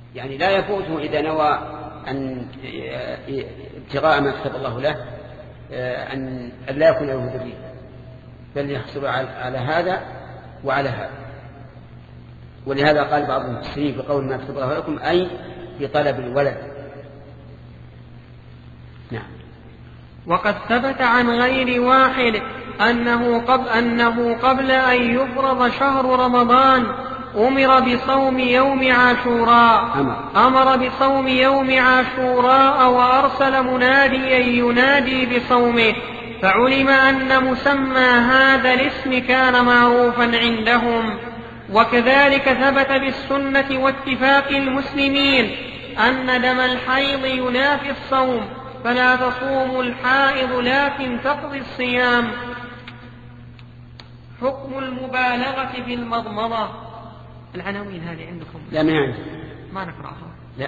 يعني لا يفوته إذا نوى أن ابتغاء ما كتب الله له أن لا يكون له ذرية، بل يحصل على هذا وعلى هذا. ولهذا قال بعض المفسرين بقول ما كتب الله لكم أي في طلب الولد. نعم. وقد ثبت عن غير واحد أنه قبل أن يفرض شهر رمضان أمر بصوم يوم عاشوراء وأرسل مناديا ينادي بصومه، فعلم أن مسمى هذا الاسم كان معروفا عندهم. وكذلك ثبت بالسنة واتفاق المسلمين أن دم الحيض ينافي الصوم، فلا تصوم الحائض لكن تقضي الصيام. حكم المبالغة في المضمضة. العناوين هذه عندكم؟ لا، ما عندي، ما نقرأها. لا.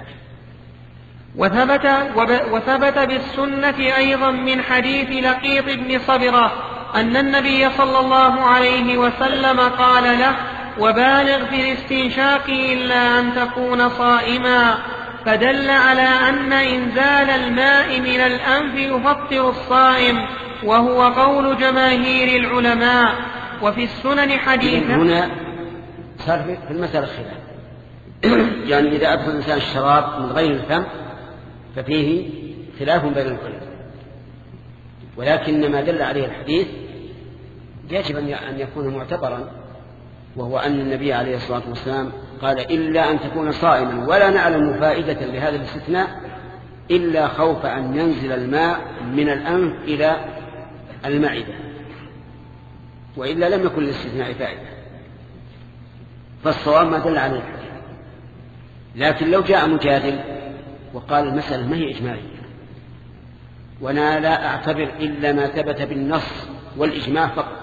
وثبت بالسنة أيضا من حديث لقيط بن صبرة أن النبي صلى الله عليه وسلم قال له: وبالغ في الاستنشاق إلا أن تكون صائما، فدل على أن إنزال الماء من الأنف يفطر الصائم، وهو قول جماهير العلماء. وفي السنن حديث هنا صار في المسألة خلاف يعني إذا أدخل الإنسان الشراب من غير الفم ففيه خلاف بين العلماء، ولكن ما دل عليه الحديث يجب أن يكون معتبرا، وهو أن النبي عليه الصلاة والسلام قال: إلا أن تكون صائما، ولا نعلم فائدة لهذا الاستثناء إلا خوف أن ينزل الماء من الأنف إلى المعدة، وإلا لم يكن للاستثناء فائدة. فالصواب ما دل عليه الحديث. لكن لو جاء مجادل وقال المسألة ما هي إجمالية، وأنا لا أعتبر إلا ما ثبت بالنص والإجماع فقط،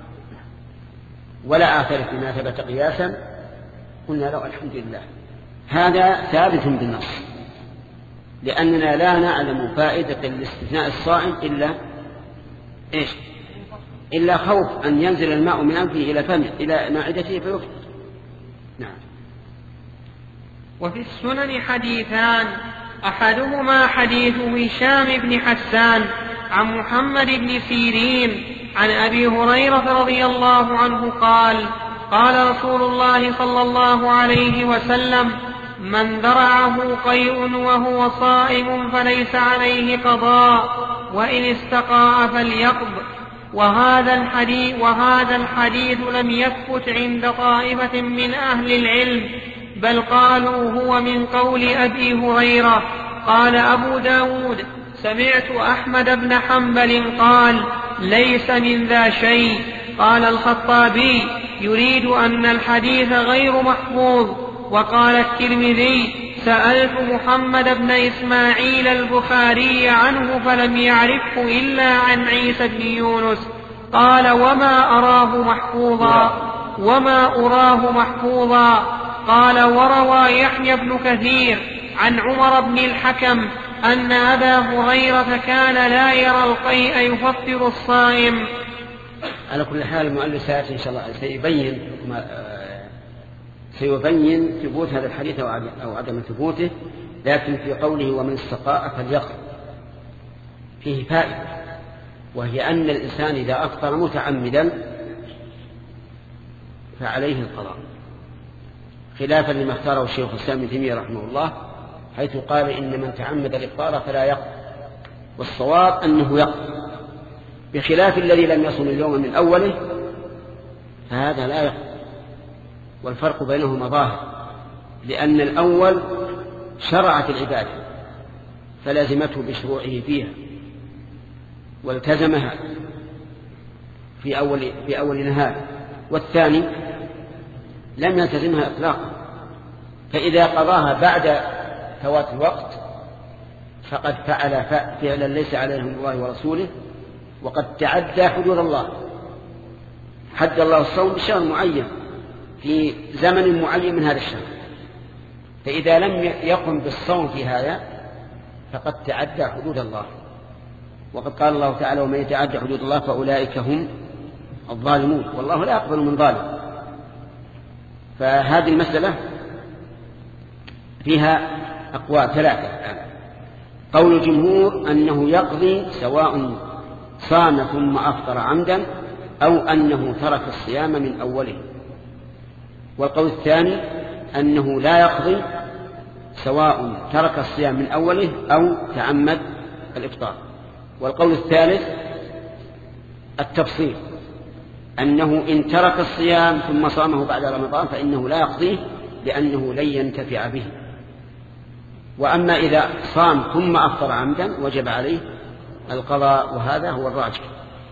ولا أعترف بما ثبت قياسا، قلنا له الحمد لله، هذا ثابت بالنص، لأننا لا نعلم فائدة الاستثناء الصائم إلا خوف أن ينزل الماء من أنفه إلى فمه إلى معدته فيفطر. نعم. وفي السنن حديثان، أحدهما حديث هشام بن حسان عن محمد بن سيرين عن أبي هريرة رضي الله عنه قال: قال رسول الله صلى الله عليه وسلم: من ذرعه قيء وهو صائم فليس عليه قضاء، وإن استقاء فليقض. وهذا الحديث لم يثبت عند طائفة من أهل العلم، بل قالوا هو من قول أبي هريرة. قال أبو داود: سمعت أحمد بن حنبل قال: ليس من ذا شيء. قال الخطابي: يريد أن الحديث غير محفوظ. وقال الترمذي: سألت محمد بن إسماعيل البخاري عنه فلم يعرفه إلا عن عيسى بن يونس. قال: وما أراه محفوظا. قال: وروى يحيى بن كثير عن عمر بن الحكم أن أبا هريرة كان لا يرى القيء يفطر الصائم. على كل حال المؤلف سيأتي إن شاء الله سيبين ثبوت هذا الحديث أو عدم ثبوته، لكن في قوله ومن استقاء فليقض فيه فائدة، وهي أن الإنسان إذا أفطر متعمدا فعليه القضاء، خلافا لما اختاره الشيخ الإسلام ابن تيمية رحمه الله، حيث قال إن من تعمد الإفطار فلا يقضي، والصواب أنه يقضي، بخلاف الذي لم يصم اليوم من أوله فهذا لا يقضي. والفرق بينهما ظاهر، لأن الأول شرعت العبادة فلازمته بشروعه فيها والتزمها في أول نهار، والثاني لم يلتزمها إطلاقا، فإذا قضاها بعد فوات الوقت فقد فعل فعلا ليس عليه من الله ورسوله، وقد تعدى حدود الله. حد الله الصوم بشهر معين في زمن معين من هذا الشهر، فإذا لم يقم بالصوم في هذا فقد تعدى حدود الله، وقد قال الله تعالى: ومن يتعدى حدود الله فأولئك هم الظالمون، والله لا يقبل من ظالم. فهذه المسألة فيها أقوال ثلاثة الآن. قول الجمهور أنه يقضي سواء صام ثم أفطر عمدا أو أنه ترك الصيام من أوله. والقول الثاني أنه لا يقضي سواء ترك الصيام من أوله أو تعمد الإفطار. والقول الثالث التفصيل، أنه إن ترك الصيام ثم صامه بعد رمضان فإنه لا يقضيه لأنه لن ينتفع به. وأما إذا صام ثم أفطر عمدا وجب عليه القضاء، وهذا هو الراجح.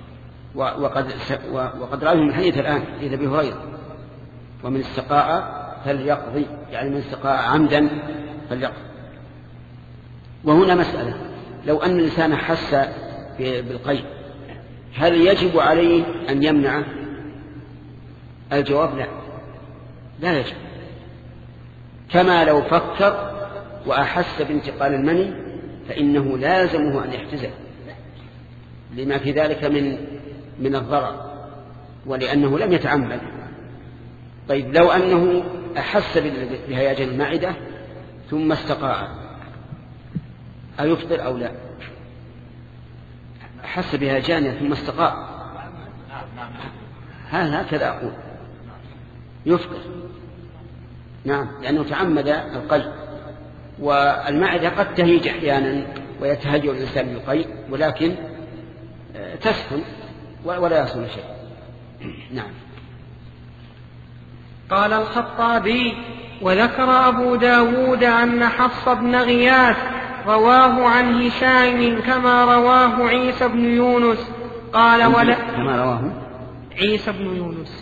وقد رأيه من حديث الآن حديث أبي هريرة: ومن استقاء فليقضي، يعني من استقاء عمدا فليقضي. وهنا مسألة: لو أن الإنسان حس بالقيء هل يجب عليه أن يمنعه؟ الجواب لا يجب. كما لو فكر وأحس بانتقال المني فإنه لازمه أن يحتزل لما في ذلك من الضرر، ولأنه لم يتعمد. طيب لو أنه أحس بهياجان المعدة ثم استقاء أيفطر أو لا؟ أحس بهياجان ثم استقاء، هكذا أقول يفطر. نعم، لأنه تعمد القيء، والمعدة قد تهيج أحيانا ويتهيأ الإنسان بالقيء، ولكن تسخن ولا يصل شيء. نعم. قال الخطابي: وذكر أبو داود أن حفص بن غياث رواه عن هشام كما رواه عيسى بن يونس. قال ولا كما رواه عيسى بن يونس.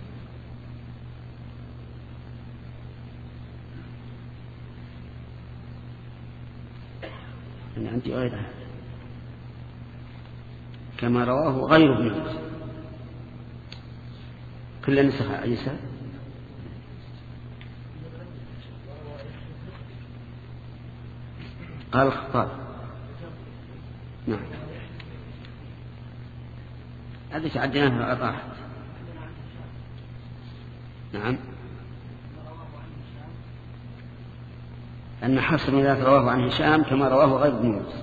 أنا عندي غيرها كما رواه غير ابن يونس. كل نسخ عيسى. قال الخطاب. نعم، هذه تعديناها راحت. نعم، أن حفص بن غياث رواه عن هشام كما رواه غير ابن يونس.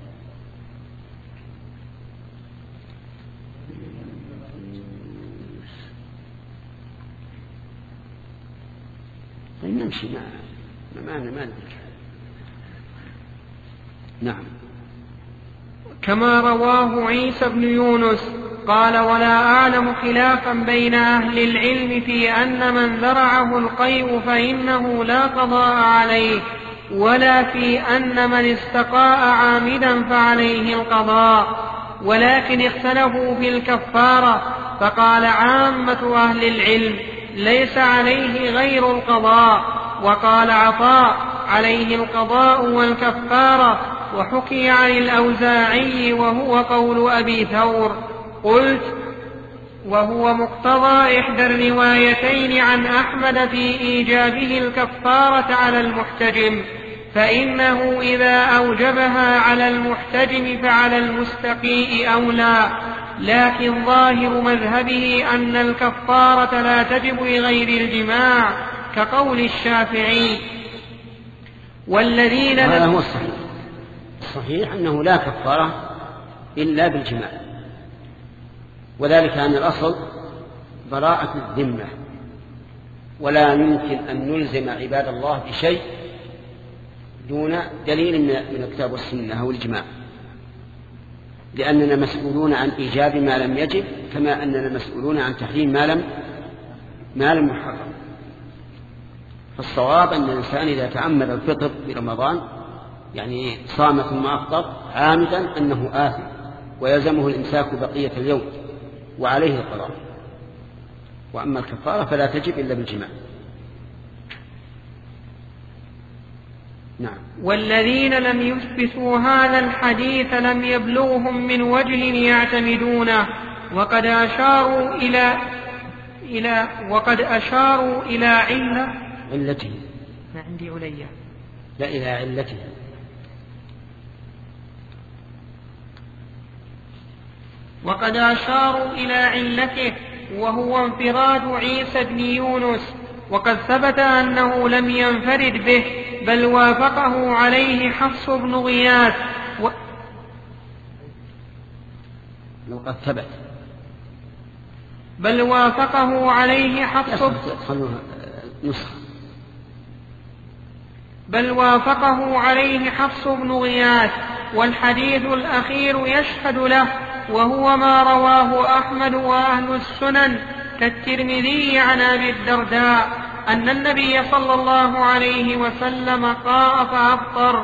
طيب نمشي ما ندرك. نعم. كما رواه عيسى بن يونس. قال ولا أعلم خلافا بين أهل العلم في أن من ذرعه القيء فإنه لا قضاء عليه، ولا في أن من استقاء عامدا فعليه القضاء، ولكن اختلفوا في الكفارة، فقال عامة أهل العلم ليس عليه غير القضاء، وقال عطاء عليه القضاء والكفارة. وحكي عن الأوزاعي وهو قول أبي ثور. قلت وهو مقتضى إحدى الروايتين عن أحمد في إيجابه الكفارة على المحتجم، فإنه إذا أوجبها على المحتجم فعلى المستقيء أولى، لكن ظاهر مذهبه أن الكفارة لا تجب لغير الجماع كقول الشافعي. والذين هذا هو الصحيح أنه لا كفارة إلا بالجماع، وذلك أن الأصل براءة الذمة، ولا يمكن أن نلزم عباد الله بشيء دون دليل من الكتاب والسنة أو الإجماع، لأننا مسؤولون عن إيجاب ما لم يجب كما أننا مسؤولون عن تحريم ما لم يحرم. فالصواب أن الإنسان إذا تعمد الفطر في رمضان يعني صام ثم أفطر عامدا أنه آثم ويلزمه الإمساك بقية اليوم وعليه القضاء. وأما الكفارة فلا تجب إلا بالجماع. نعم. والذين لم يثبتوا هذا الحديث لم يبلغهم من وجه يعتمدونه، وقد أشاروا إلى علته. ما عندي عليا. لا، إلى علته. وقد أشاروا إلى علته وهو انفراد عيسى بن يونس، وقد ثبت أنه لم ينفرد به بل وافقه عليه حفص بن غياث لو قد ثبت بل وافقه عليه حفص بن غياث، والحديث الأخير يشهد له، وهو ما رواه أحمد وأهل السنن كالترمذي عن أبي الدرداء أن النبي صلى الله عليه وسلم قاء فأفطر،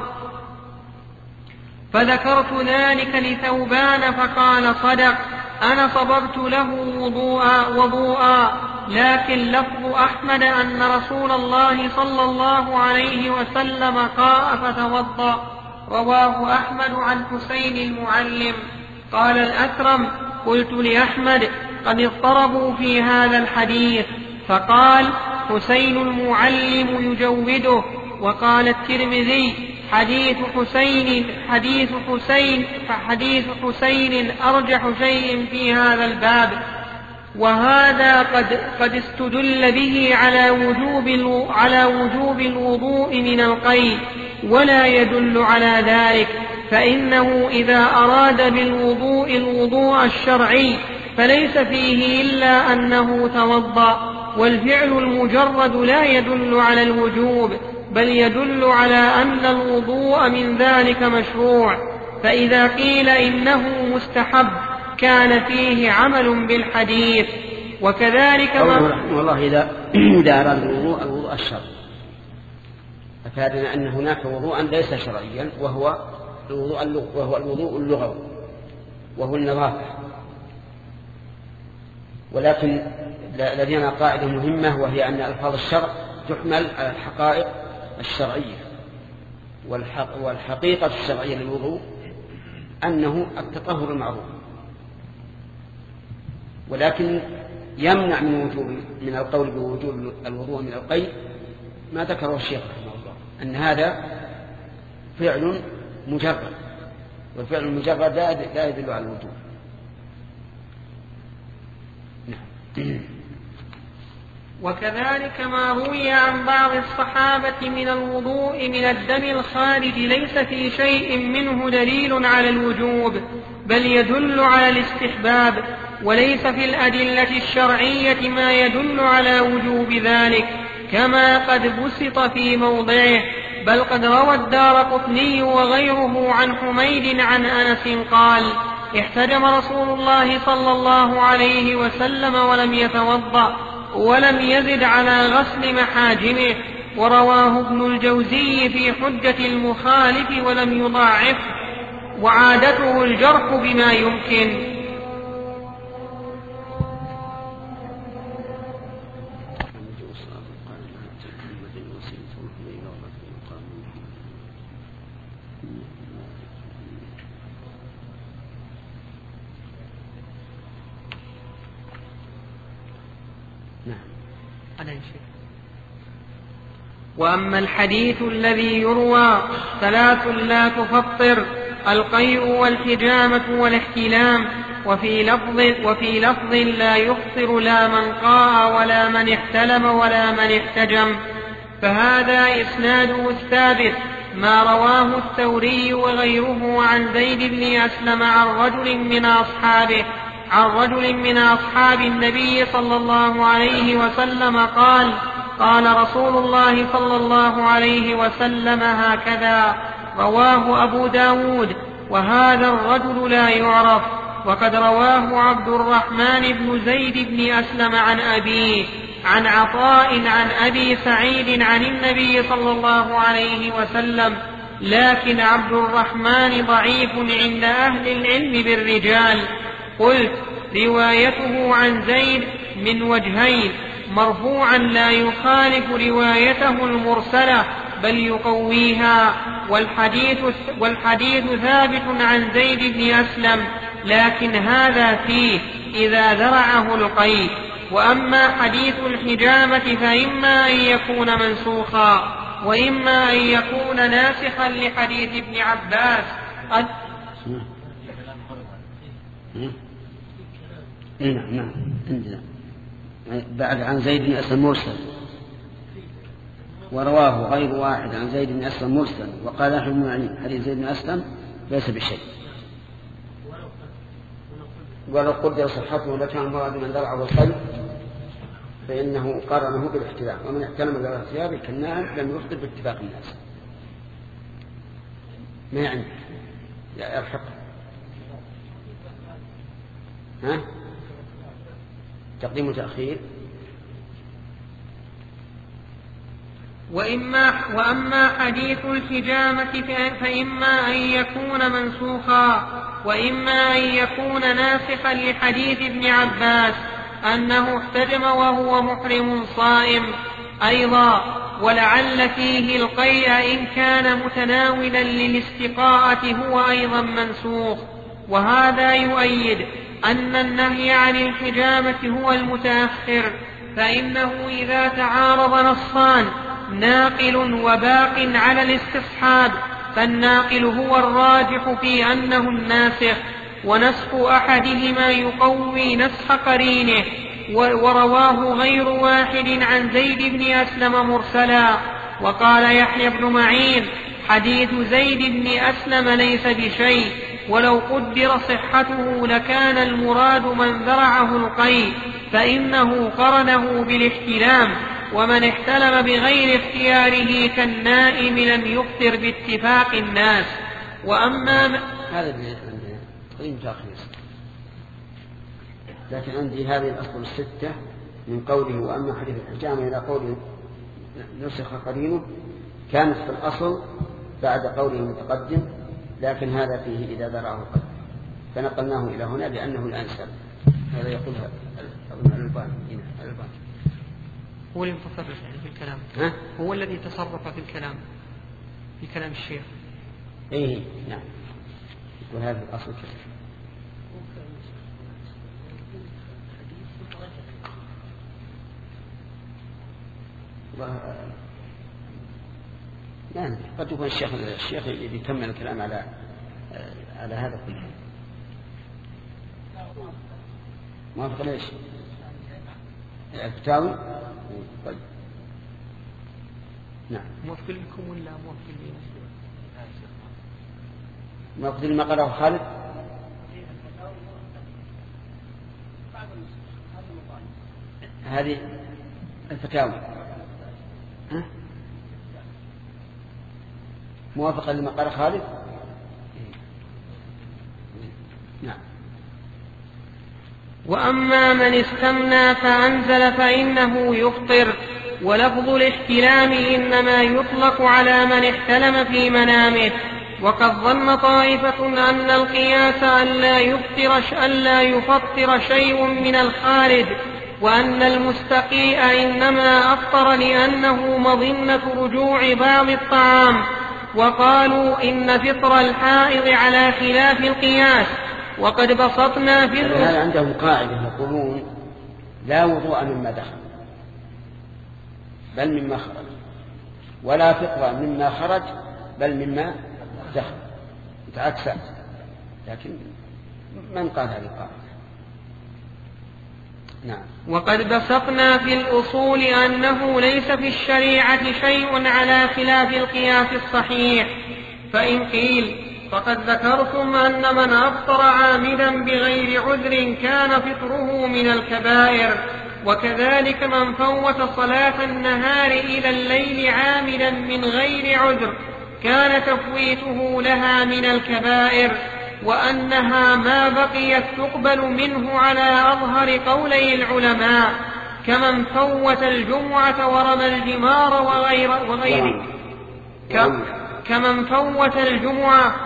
فذكرت ذلك لثوبان فقال صدق، أنا صببت له وضوءا، لكن لفظ أحمد أن رسول الله صلى الله عليه وسلم قاء فتوضأ، رواه أحمد عن حسين المعلم. قال الأكرم: قلت لأحمد: قد اضطربوا في هذا الحديث، فقال: حسين المعلم يجوده. وقال الترمذي: حديث حسين أرجح شيء في هذا الباب، وهذا قد استدل به على وجوب الوضوء من القيء، ولا يدل على ذلك، فإنه إذا أراد بالوضوء الوضوء الشرعي فليس فيه إلا أنه توضأ، والفعل المجرد لا يدل على الوجوب، بل يدل على أن الوضوء من ذلك مشروع، فإذا قيل إنه مستحب كان فيه عمل بالحديث. وكذلك والله إذا أراد الوضوء الشرعي أفادنا أن هناك وضوءا ليس شرعيا، وهو الوضوء اللغوي، وهو النظافة. ولكن لدينا قاعدة مهمة، وهي أن ألفاظ الشرع تحمل على الحقائق الشرعية، والحقيقة الشرعية للوضوء أنه التطهر المعروف، ولكن يمنع من القول بوجوب الوضوء من القيء ما ذكره الشيخ رحمه الله، أن هذا فعل مجرد، والفعل المجرد لا يدل على الوجوب. وكذلك ما روي عن بعض الصحابة من الوضوء من الدم الخارج ليس في شيء منه دليل على الوجوب، بل يدل على الاستحباب، وليس في الأدلة الشرعية ما يدل على وجوب ذلك، كما قد بسط في موضعه. بل قد روى الدارقطني وغيره عن حميد عن أنس قال: احتجم رسول الله صلى الله عليه وسلم ولم يتوضأ، ولم يزد على غسل محاجمه. ورواه ابن الجوزي في حجة المخالف ولم يضاعفه، وعادته الجرح بما يمكن. وأما الحديث الذي يروى: 3 لا تفطر: القيء والحجامة والاحتلام، وفي لفظ لا يفطر لا من قاء ولا من احتلم ولا من احتجم، فهذا إسناده الثابت، ما رواه الثوري وغيره عن زيد بن أسلم عن رجل من أصحاب النبي صلى الله عليه وسلم قال: قال رسول الله صلى الله عليه وسلم هكذا. رواه أبو داود، وهذا الرجل لا يعرف. وقد رواه عبد الرحمن بن زيد بن أسلم عن أبيه عن عطاء عن أبي سعيد عن النبي صلى الله عليه وسلم، لكن عبد الرحمن ضعيف عند أهل العلم بالرجال. قلت: روايته عن زيد من وجهين: مرفوعا لا يخالف روايته المرسلة بل يقويها، والحديث ثابت عن زيد بن أسلم، لكن هذا فيه إذا ذرعه القيء. وأما حديث الحجامة فإما أن يكون منسوخا، وإما أن يكون ناسخا لحديث ابن عباس. نعم عندنا بعد عن زيد بن أسلم مرسل. ورواه غير واحد عن زيد بن أسلم مرسل وقال يحيى بن معين حديث زيد بن أسلم ليس بشيء. ولو قدر صحته لكان المراد من درعه القلب فإنه قرنه بالاحتلام، ومن احتلم بالاحتلام كالنائم لم يخطئ باتفاق الناس. ما يعني لا يلحق تقديم وتأخير. وأما حديث الحجامة فإما أن يكون منسوخا وإما أن يكون ناسخا لحديث ابن عباس أنه احتجم وهو محرم صائم أيضا، ولعل فيه القيء إن كان متناولا للاستقاءة هو أيضا منسوخ. وهذا يؤيد أن النهي عن الحجامة هو المتأخر، فإنه إذا تعارض نصان ناقل وباق على الاستصحاب فالناقل هو الراجح في أنه الناسخ، ونسخ أحدهما يقوي نسخ قرينه. ورواه غير واحد عن زيد بن أسلم مرسلا. وقال يحيى بن معين حديث زيد بن أسلم ليس بشيء، ولو قدر صحته لكان المراد من ذرعه القيء، فإنه قرنه بالاحتلام، ومن احتلم بغير اختياره كالنائم لم يفطر باتفاق الناس. وأما هذا اللي عندي تأخير، لكن عندي هذه الأصل الستة من قوله وأما حديث الحجامة إلى قوله نسخ قرينه كانت في الأصل بعد قوله المتقدم، لكن هذا فيه إذا ذرعه القلب فنقلناه إلى هنا لأنه الأنسب. هذا يقولها الألباني. هو المتصرف في الكلام، هو الذي تصرف في الكلام في كلام الشيخ. إيه نعم، يقول هذا الأصل كذا. يعني قد يكون الشيخ اللي يكمل الكلام على هذا كله. موافق ليش؟ الفتاوي. طيب نعم. موافق لكم ولا موافق لي؟ موافق لما قاله خالد. هذه الفتاوي موافقة لما قال خالد. نعم. وأما من استمنى فأنزل فإنه يفطر. ولفظ الاحتلام إنما يطلق على من احتلم في منامه. وقد ظن طائفة أن القياس ألا يفطر شيء من الخارج، وأن المستقيء إنما أفطر لأنه مظنة رجوع بعض الطعام. وقالوا إن فطر الحائض على خلاف القياس. وقد بسطنا في هذا عندهم قاعدة يقولون لا وضوء مما دخل بل مما خرج، ولا فطر مما خرج بل مما دخل، متعكسات. لكن من قال هذه القاعدة؟ نعم. وقد بسطنا في الأصول أنه ليس في الشريعة شيء على خلاف القياس الصحيح. فإن قيل فقد ذكرتم أن من أفطر عامدا بغير عذر كان فطره من الكبائر، وكذلك من فوت صلاة النهار إلى الليل عامدا من غير عذر كان تفويته لها من الكبائر، وأنها ما بقيت تقبل منه على أظهر قولي العلماء، كمن فوت الجمعة ورمى الجمار وغيره. كمن فوت الجمعة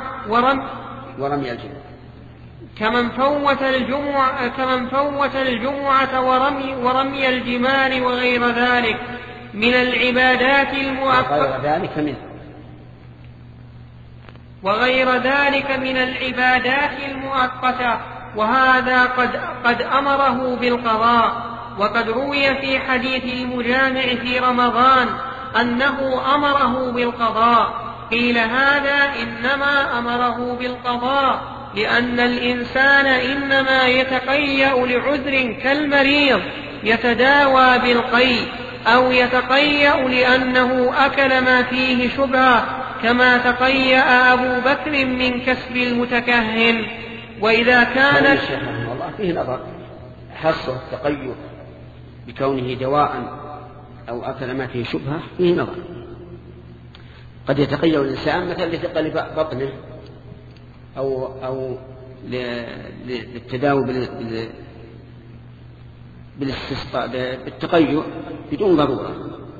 ورمي الجمار وغير ذلك من العبادات المؤقتة، وهذا قد أمره بالقضاء. وقد روي في حديث المجامع في رمضان أنه أمره بالقضاء. قيل هذا إنما أمره بالقضاء لأن الإنسان إنما يتقيأ لعذر كالمريض يتداوى بالقيء، أو يتقيأ لأنه أكل ما فيه شبهة كما تقيأ أبو بكر من كسب المتكهن. وإذا كان الشيخ رحمه الله فيه نظر، حصر التقيؤ بكونه دواء أو أكل ما فيه شبهة فيه نظر. قد يتقيأ الإنسان مثلا لثقل بطنه أو للتداوي بالاستسقاء بالتقيؤ بدون ضرورة.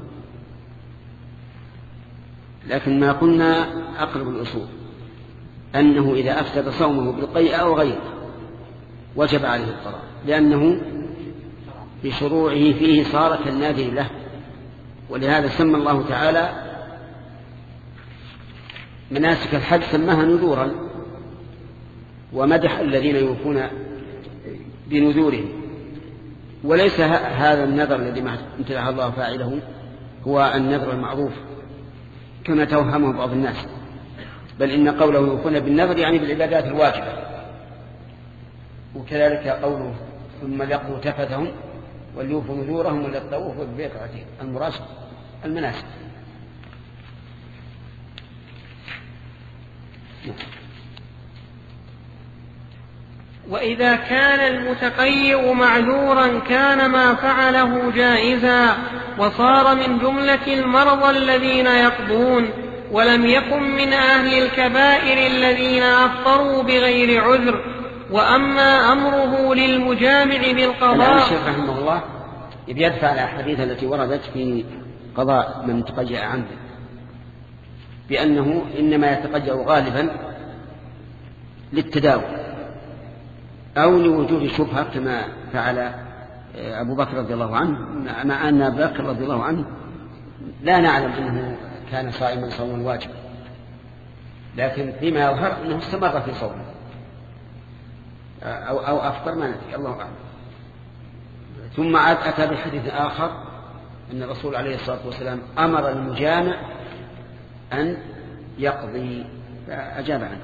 لكن ما قلنا أقرب الأصول أنه إذا أفسد صومه بالقيء أو غيره وجب عليه القضاء، لأنه بشروعه فيه صار كالنادر له. ولهذا سمى الله تعالى مناسك الحج سماها نذورا، ومدح الذين يوفون بنذورهم. وليس هذا النذر الذي امتدح الله فاعله هو النذر المعروف كما توهمه بعض الناس، بل إن قوله يوفون بالنذر يعني بالعبادات الواجبة. وكذلك قوله ثم ليقضوا تفثهم وليوفوا نذورهم وليطوفوا بالبيت العتيق، المراد المناسك. وإذا كان المتقيئ معذورا كان ما فعله جائزا، وصار من جملة المرضى الذين يقضون، ولم يكن من أهل الكبائر الذين أفطروا بغير عذر. وأما أمره للمجامع بالقضاء. الشيخ رحمه الله يدفع الأحاديث التي وردت في قضاء من تقيأ عنه بأنه إنما يتقيأ غالبا للتداوي أو لوجود شبهة كما فعل أبو بكر رضي الله عنه، مع أن أبو بكر رضي الله عنه لا نعلم أنه كان صائما صوما واجبا، لكن فيما يظهر أنه استمر في صومه أو أفطر ما ندري، الله أعلم. ثم عاد أتى بحديث آخر أن الرسول عليه الصلاة والسلام أمر المجامع أن يقضي فأجاب عنه.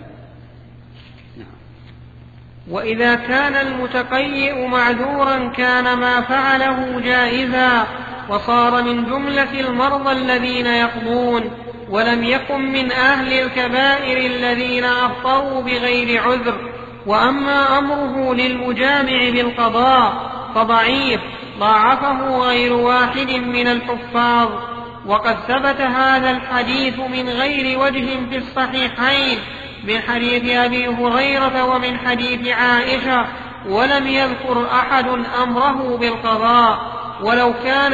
وإذا كان المتقيئ معذورا كان ما فعله جائزا، وصار من جملة المرضى الذين يقضون، ولم يكن من أهل الكبائر الذين أفطروا بغير عذر. وأما أمره للمجامع بالقضاء فضعيف ضاعفه غير واحد من الحفاظ. وقد ثبت هذا الحديث من غير وجه في الصحيحين من حديث أبي هريرة ومن حديث عائشة، ولم يذكر أحد أمره بالقضاء. ولو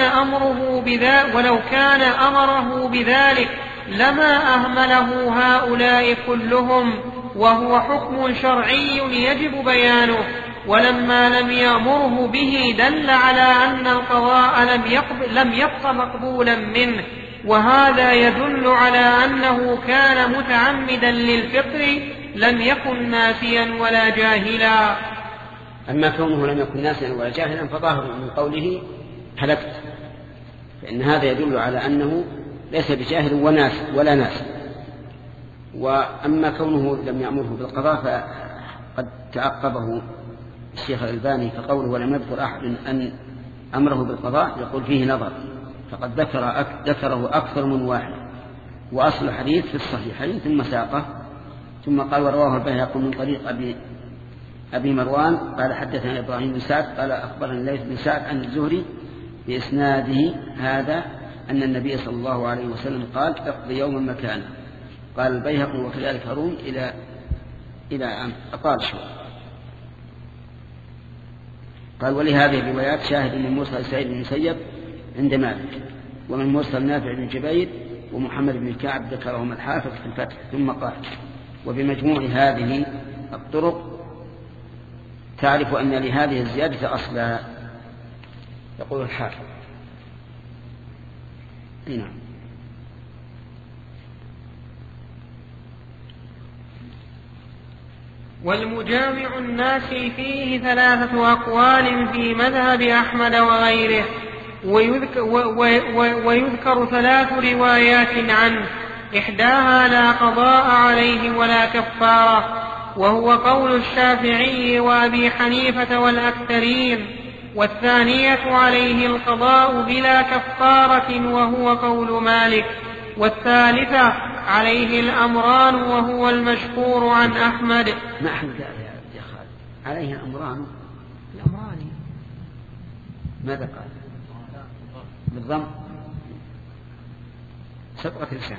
كان أمره بذلك لما أهمله هؤلاء كلهم، وهو حكم شرعي يجب بيانه. ولما لم يأمره به دل على أن القضاء لم يبق مقبولا منه، وهذا يدل على أنه كان متعمدا للفطر لم يكن ناسيا ولا جاهلا. أما كونه لم يكن ناسيا ولا جاهلا فظاهر من قوله هلكت، فإن هذا يدل على أنه ليس بجاهل ولا ناس. وأما كونه لم يأمره بالقضاء فقد تعقبه الشيخ الألباني فقوله ولم يذكر أحد أن أمره بالقضاء يقول فيه نظر، فقد ذكره أكثر من واحد. وأصل الحديث في الصحيحين ثم ساقه ثم قال ورواه البيهقي من طريق أبي مروان قال حدثنا إبراهيم بن سعد قال أخبرنا الليث بن سعد عن الزهري بإسناده هذا أن النبي صلى الله عليه وسلم قال اقضي يوما مكانه. قال البيهقي وكذلك هارون إلى أن أطال شوي. قال ولهذه الروايات شاهد من مرسل سعيد بن المسيب عند مالك، ومن مرسل نافع بن جبير ومحمد بن كعب ذكرهم الحافظ في الفتح. ثم قال وبمجموع هذه الطرق تعرف أن لهذه الزيادة أصلا. يقول الحافظ نعم. والمجامع الناس فيه 3 أقوال في مذهب أحمد وغيره، ويذكر 3 روايات عنه، إحداها لا قضاء عليه ولا كفارة، وهو قول الشافعي وأبي حنيفة والأكثرين. والثانية عليه القضاء بلا كفارة وهو قول مالك، والثالثة عليه الأمران وهو المشهور عن أحمد. ما أحمد يا خالد عليه الأمران ماذا قال بالضم سبقة لسان.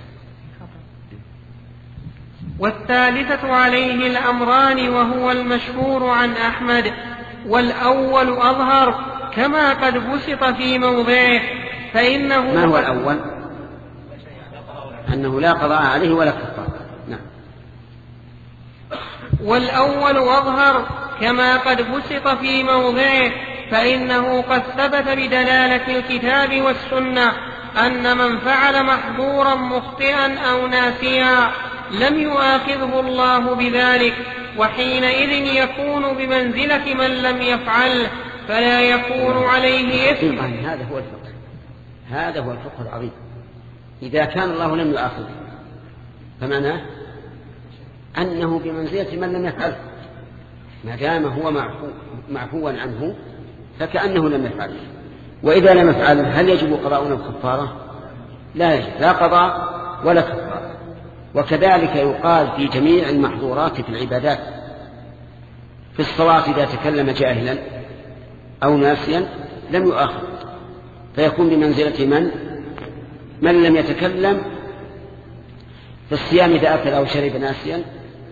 والثالثة عليه الأمران وهو المشهور عن أحمد، والأول أظهر كما قد بسط في موضعه، فإنه ما هو الأول؟ أنه لا قضاء عليه ولا كفارة. نعم. والأول أظهر كما قد بسط في موضعه، فإنه قد ثبت بدلالة الكتاب والسنة أن من فعل محظورا مخطئا أو ناسيا لم يؤاخذه الله بذلك، وحينئذ يكون بمنزلة من لم يفعله فلا يكون عليه إثم. هذا هو الفقه العظيم. إذا كان الله لم يؤاخذه فمعناه أنه بمنزلة من لم يفعله، ما دام هو معفوا عنه فكأنه لم يفعله. وإذا لم يفعله هل يجب قضاء أو كفارة؟ لا يجب، لا قضاء ولا كفارة. وكذلك يقال في جميع المحظورات في العبادات. في الصلاة إذا تكلم جاهلا أو ناسيا لم يؤاخذ، فيكون بمنزلة من لم يتكلم. في الصيام إذا أكل أو شرب ناسيا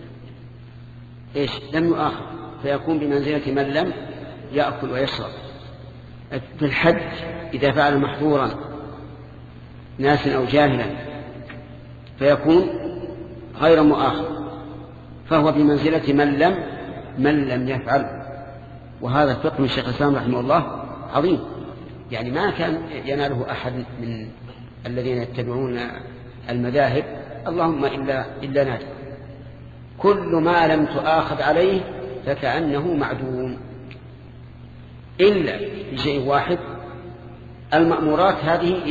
لم يؤاخذ، فيكون بمنزلة من لم يأكل ويشرب. في الحج إذا فعل محظورا ناسيا أو جاهلا فيكون غير مؤاخذ، فهو بمنزلة من لم يفعل. وهذا الفقه من الشيخ الإسلام رحمه الله عظيم، يعني ما كان يناله أحد من الذين يتبعون المذاهب اللهم إلا نادر. كل ما لم تؤاخذ عليه فكأنه معدوم، إلا في شيء واحد: المأمورات هذه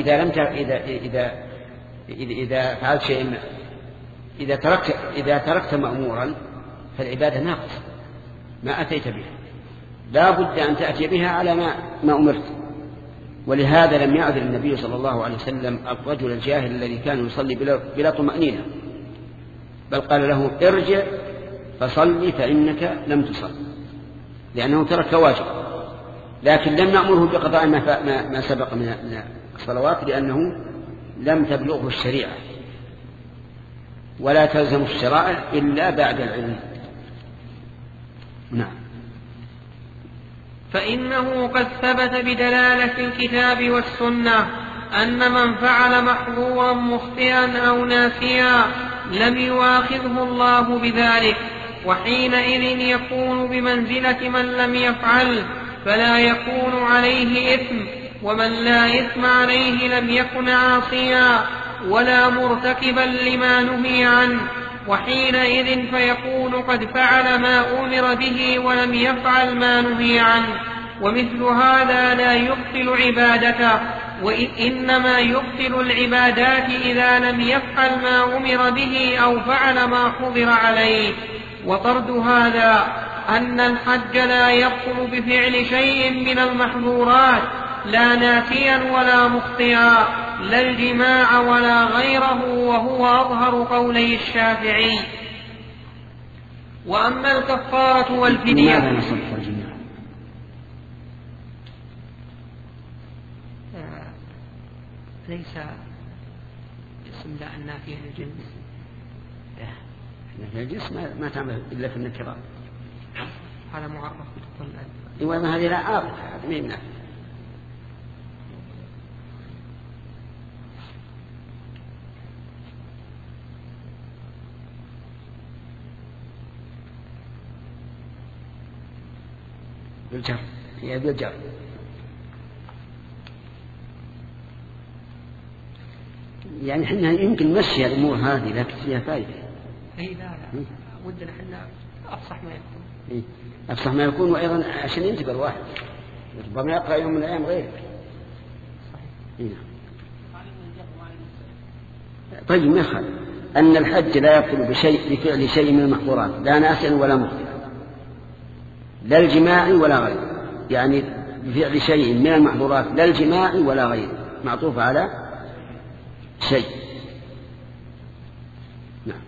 إذا فعلت شيء، إذا تركت مأمورا فالعبادة ناقصة، ما أتيت بها، لا بد أن تأتي بها على ما أمرت. ولهذا لم يعذر النبي صلى الله عليه وسلم الرجل الجاهل الذي كان يصلي بلا طمأنينة، بل قال له: ارجع فصلي فإنك لم تصل، لأنه ترك واجب. لكن لم نأمره بقضاء ما سبق من الصلوات، لأنه لم تبلغه الشريعة، ولا تلزم الشرائع إلا بعد العلم. نعم. فإنه قد ثبت بدلالة الكتاب والسنة أن من فعل محظورا مخطئا أو ناسيا لم يؤاخذه الله بذلك، وحينئذ يكون بمنزلة من لم يفعل فلا يكون عليه إثم، ومن لا إثم عليه لم يكن عاصيا ولا مرتكبا لما نهي عنه، وحينئذ فيكون قد فعل ما أمر به ولم يفعل ما نهي عنه. ومثل هذا لا يبطل عبادته، وإنما يبطل العبادات إذا لم يفعل ما أمر به أو فعل ما حضر عليه. وطرد هذا أن الحج لا يبطل بفعل شيء من المحظورات، لا ناسيا ولا مخطئا، لا الجماع ولا غيره، وهو أظهر قولي الشافعي. وأما الكفارة والفدية ليس اسم لا النافية للجنس، الجنس ما تعمل إلا في النكرات، هذا معرف بدخول الألف. إيوه، هذه لا عارف، هذا ما يمنع. بالجر، هي بالجر. يعني احنا يمكن نمشي الامور هذه، لكن فيها فائده. لا ودنا احنا افصح ما يكون. افصح ما يكون، وايضا عشان ينتبه الواحد، ربما يقرا يوم من الايام غيره. صحيح. طيب، ما يخالف ان الحج لا يبطل بفعل شيء من المحظورات، لا ناسيا ولا مخطئا، لا الجماع ولا غيره. يعني بفعل شيء من المحظورات لا الجماع ولا غيره، معطوف على شيء. نعم.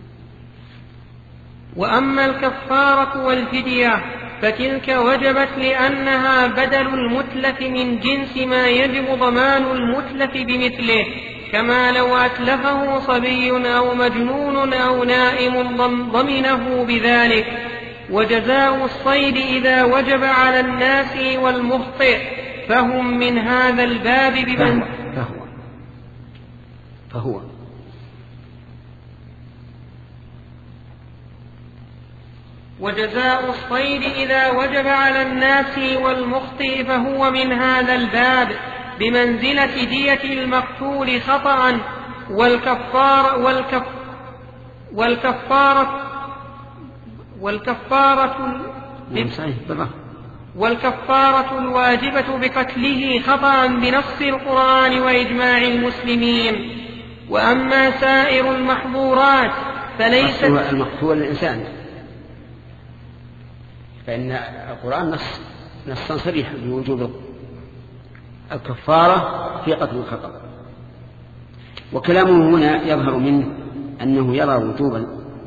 وأما الكفارة والفدية فتلك وجبت لأنها بدل المتلف من جنس ما يجب ضمان المتلف بمثله، كما لو أتلفه صبي أو مجنون أو نائم ضمنه بذلك. وجزاء الصيد إذا وجب على الناس والمخطئ فهم من هذا الباب بمن فهو وجزاء الصيد إذا وجب على الناس والمخطئ فهو من هذا الباب بمنزلة دية المقتول خطأ. والكفارة الواجبة بقتله خطأ بنص القرآن وإجماع المسلمين. وأما سائر المحظورات فليست المقتول الإنسان، فإن القرآن نصا صريحا بوجوب الكفارة في قتل الخطأ. وكلامه هنا يظهر منه أنه يرى وجوب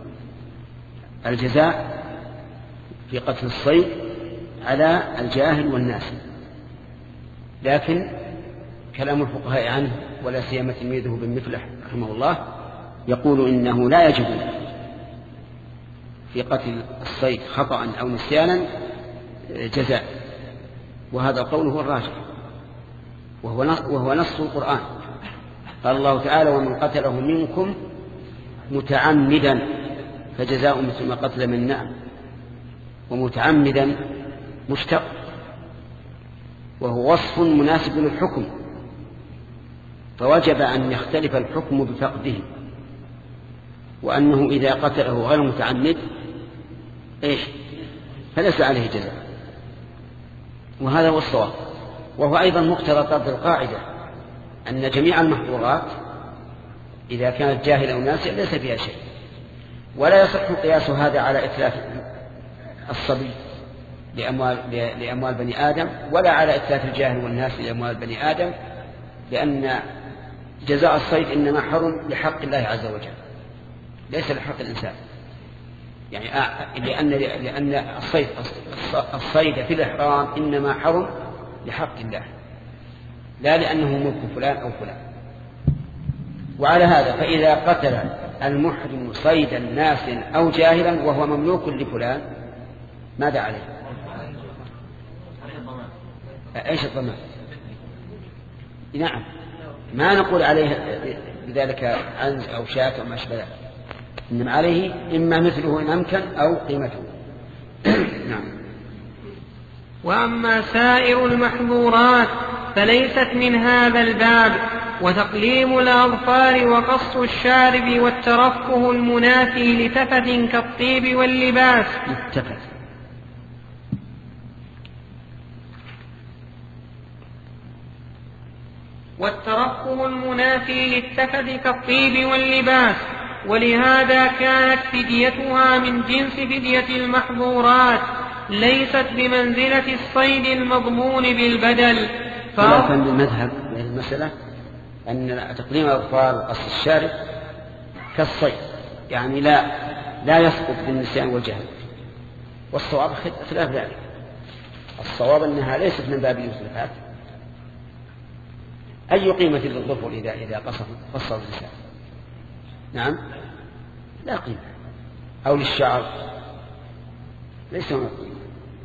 الجزاء في قتل الصيد على الجاهل والناس، لكن كلام الفقهاء عنه ولا سيما تلميذه بن مفلح رحمه الله يقول إنه لا يجب في قتل الصيد خطأ أو نسيانا جزاء، وهذا القول هو الراجح وهو نص القرآن. قال الله تعالى: ومن قتله منكم متعمدا فجزاء مثل ما قتل من النعم. ومتعمدا مشتق، وهو وصف مناسب للحكم، فوجب أن يختلف الحكم بفقده، وأنه إذا قتله غير متعمد فليس عليه جزاء، وهذا هو الصواب. وهو أيضا مقتضى القاعدة أن جميع المحظورات إذا كانت جاهل أو ناسية ليس فيها شيء، ولا يصح قياس هذا على إتلاف الصبي لأموال بني آدم، ولا على إتلاف الجاهل والناس لأموال بني آدم، لأن جزاء الصيد إنما حرم لحق الله عز وجل ليس لحق الإنسان. يعني لأن الصيد في الإحرام إنما حرم لحق الله، لا لأنه ملك فلان أو فلان. وعلى هذا فإذا قتل المحرم صيدا ناس أو جاهلا وهو مملوك لفلان ماذا عليه؟ ايش الضمان؟ نعم، ما نقول عليه بذلك عنز أو شاة أو ما أشبه ذلك، إنما عليه إما مثله إن أمكن أو قيمته. نعم. وأما سائر المحظورات فليست من هذا الباب، وتقليم الأظفار وقص الشارب والترفه المنافي لتفت كالطيب واللباس. والترفه المنافي للتفت كالطيب واللباس، ولهذا كانت فديتها من جنس فدية المحظورات، ليست بمنزلة الصيد المضمون بالبدل. كان بالمذهب المسألة أن تقليم الأظفار وقص الشارب كالصيد، يعني لا يسقط بالنسيان والجهل. والصواب خلاف ذلك، الصواب أنها ليست من باب المسلفات. أي قيمة للظفر إذا قصر الإنسان؟ نعم، لا قيمة. أو للشعر ليس هناك قيمة.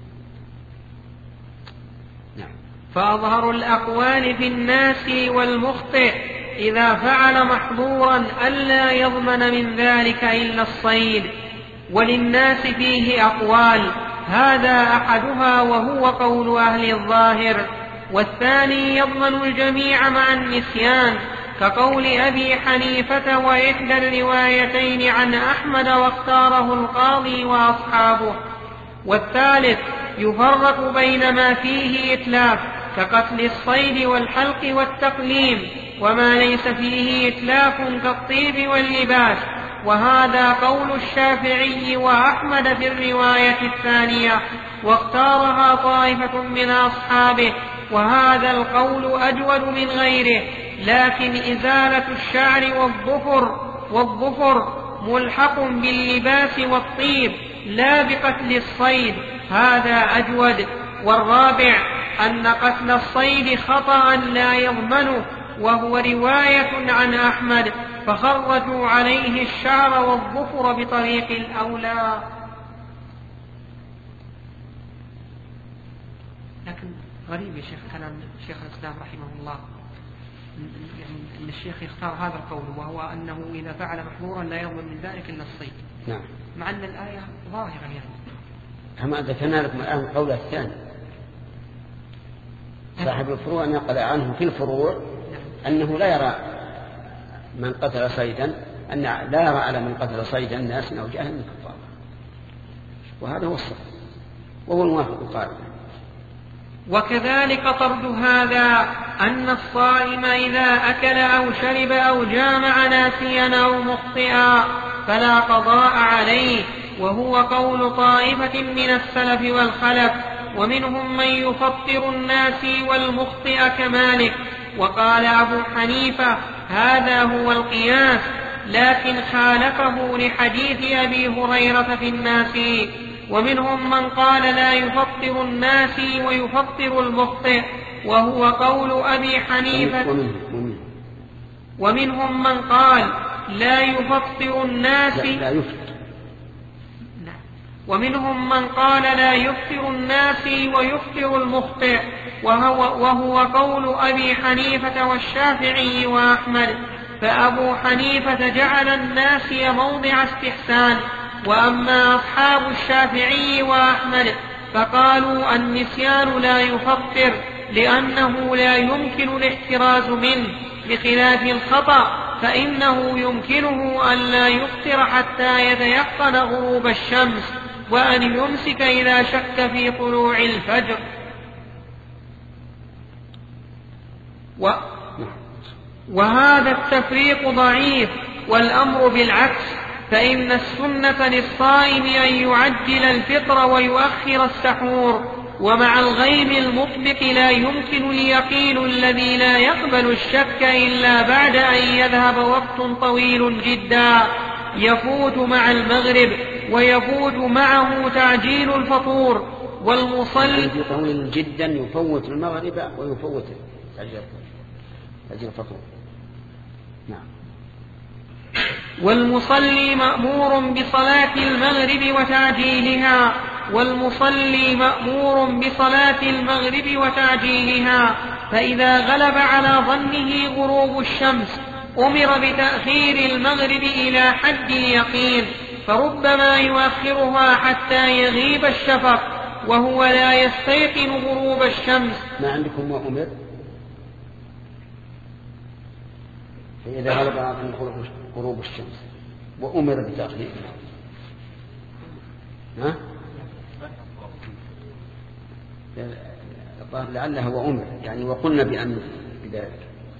نعم. فأظهر الأقوال في الناس والمخطئ إذا فعل محظورا ألا يضمن من ذلك إلا الصيد. وللناس فيه أقوال، هذا أحدها وهو قول أهل الظاهر، والثاني يضمن الجميع مع النسيان كقول أبي حنيفة وإحدى الروايتين عن أحمد واختاره القاضي وأصحابه. والثالث يفرق بين ما فيه إتلاف كقتل الصيد والحلق والتقليم، وما ليس فيه إتلاف كالطيب واللباس، وهذا قول الشافعي وأحمد في الرواية الثانية، واختارها طائفة من أصحابه وهذا القول أجود من غيره، لكن إزالة الشعر والظفر ملحق باللباس والطيب لا بقتل الصيد، هذا أجود. والرابع أن قتل الصيد خطأ لا يضمنه، وهو رواية عن أحمد، فخرجوا عليه الشعر والظفر بطريق الأولى. لكن غريب يا شيخ كلام شيخ الإسلام رحمه الله، يعني أن الشيخ يختار هذا القول، وهو أنه إذا فعل محظورا لا يضمن من ذلك إلا الصيد. نعم. مع أن الآية ظاهرة يعني. كما ذكرنا لكم الآن القول الثاني، صاحب الفروع نقل عنه في الفروع أنه لا يرى من قتل صيدا، أن لا يرى على من قتل صيدا ناس أو جاهل من كفار، وهذا هو الصحيح وهو الموافق القائل. وكذلك طرد هذا أن الصائم إذا أكل أو شرب أو جامع ناسيا أو مخطئا فلا قضاء عليه، وهو قول طائفة من السلف والخلف، ومنهم من يفطر الناسي والمخطئ كمالك. وقال أبو حنيفة هذا هو القياس، لكن خالفه لحديث أبي هريرة في الناسي. ومنهم من قال لا يفطر الناسي ويفطر المخطئ، وهو قول أبي حنيفة. ومنهم من قال لا يفطر الناسي ومنهم من قال لا يفطر الناسي ويفطر المخطئ، وهو قول أبي حنيفة والشافعي وأحمد. فأبو حنيفة جعل الناسي موضع استحسان، وأما أصحاب الشافعي وأحمد فقالوا النسيان لا يفطر لأنه لا يمكن الاحتراز منه، بخلاف الخطأ فإنه يمكنه أن لا يفطر حتى يتيقن غروب الشمس، وأن يمسك إذا شك في طلوع الفجر. وهذا التفريق ضعيف، والأمر بالعكس، فإن السنة للصائم أن يعجل الفطر ويؤخر السحور. ومع الغيب المطبق لا يمكن اليقين الذي لا يقبل الشك إلا بعد أن يذهب وقت طويل جدا يفوت مع المغرب، ويفوت معه تعجيل الفطور. والمصلي طويل جدا يفوت المغرب ويفوت تعجيل الفطور. نعم. والمصلي مأمور بصلاة المغرب وتعجيلها، فإذا غلب على ظنه غروب الشمس أمر بتأخير المغرب إلى حد اليقين، فربما يؤخرها حتى يغيب الشفق وهو لا يستيقن غروب الشمس. ما عندكم وأمر؟ فإذا غلب على ظنه غروب الشمس وأمر بتأخير، ها؟ لعلها وأمر يعني وقلنا بأن بذلك.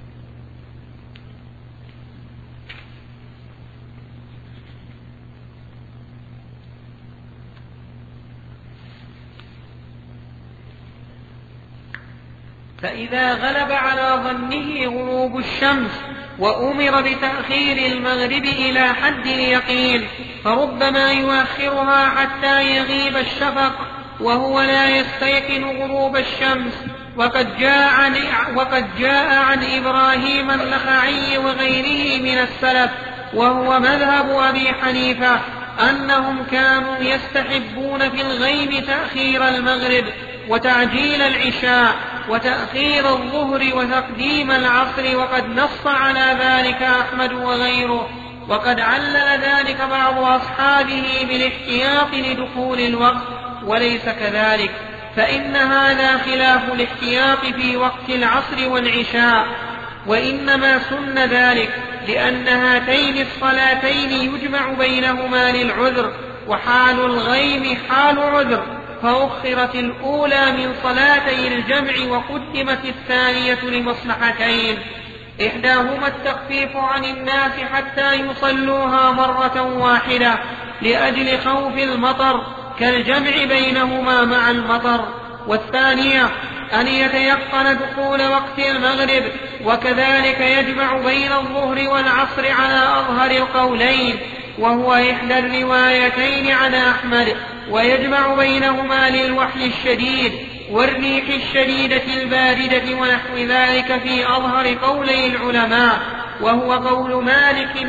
فإذا غلب على ظنه غروب الشمس وأمر بتأخير المغرب إلى حد اليقين، فربما يؤخرها حتى يغيب الشفق وهو لا يستيقن غروب الشمس. وقد جاء عن إبراهيم النخعي وغيره من السلف، وهو مذهب أبي حنيفة، أنهم كانوا يستحبون في الغيب تأخير المغرب وتعجيل العشاء وتأخير الظهر وتقديم العصر، وقد نص على ذلك أحمد وغيره. وقد علل ذلك بعض أصحابه بالاحتياط لدخول الوقت، وليس كذلك، فإن هذا خلاف الاحتياط في وقت العصر والعشاء، وإنما سن ذلك لأن هاتين الصلاتين يجمع بينهما للعذر، وحال الغيم حال عذر، فأخرت الأولى من صلاتي الجمع وقدمت الثانية لمصلحتين، إحداهما التخفيف عن الناس حتى يصلوها مرة واحدة لأجل خوف المطر كالجمع بينهما مع المطر، والثانية أن يتيقن دخول وقت المغرب، وكذلك يجمع بين الظهر والعصر على أظهر القولين، وهو إحدى الروايتين عن أحمد، ويجمع بينهما للوحل الشديد والريح الشديدة الباردة ونحو ذلك في أظهر قولي العلماء، وهو قول مالك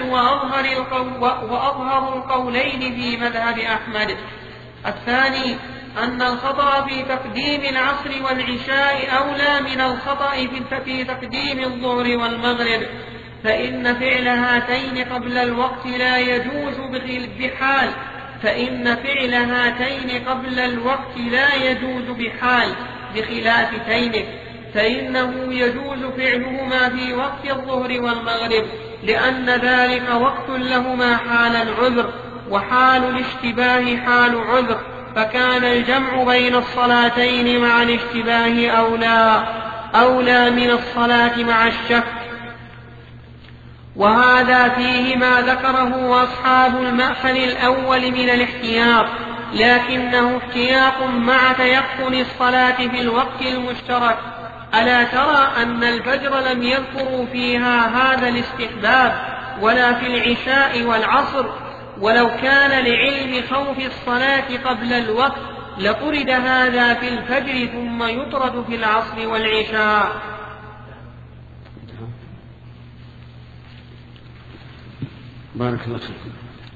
وأظهر القولين في مذهب أحمد. الثاني أن الخطأ في تقديم العصر والعشاء أولى من الخطأ في تقديم الظهر والمغرب، فإن فعل هاتين قبل الوقت لا يجوز بحال بخلاف تينك، فإنه يجوز فعلهما في وقت الظهر والمغرب، لأن ذلك وقت لهما حال العذر، وحال الاشتباه حال عذر، فكان الجمع بين الصلاتين مع الاشتباه أولى من الصلاة مع الشك. وهذا فيه ما ذكره أصحاب المأخذ الأول من الاحتياط، لكنه احتياط مع تيقن الصلاة في الوقت المشترك. ألا ترى أن الفجر لم يذكروا فيها هذا الاستحباب ولا في العشاء والعصر؟ ولو كان لعلم خوف الصلاة قبل الوقت لطرد هذا في الفجر ثم يطرد في العصر والعشاء. بارك الله فيكم.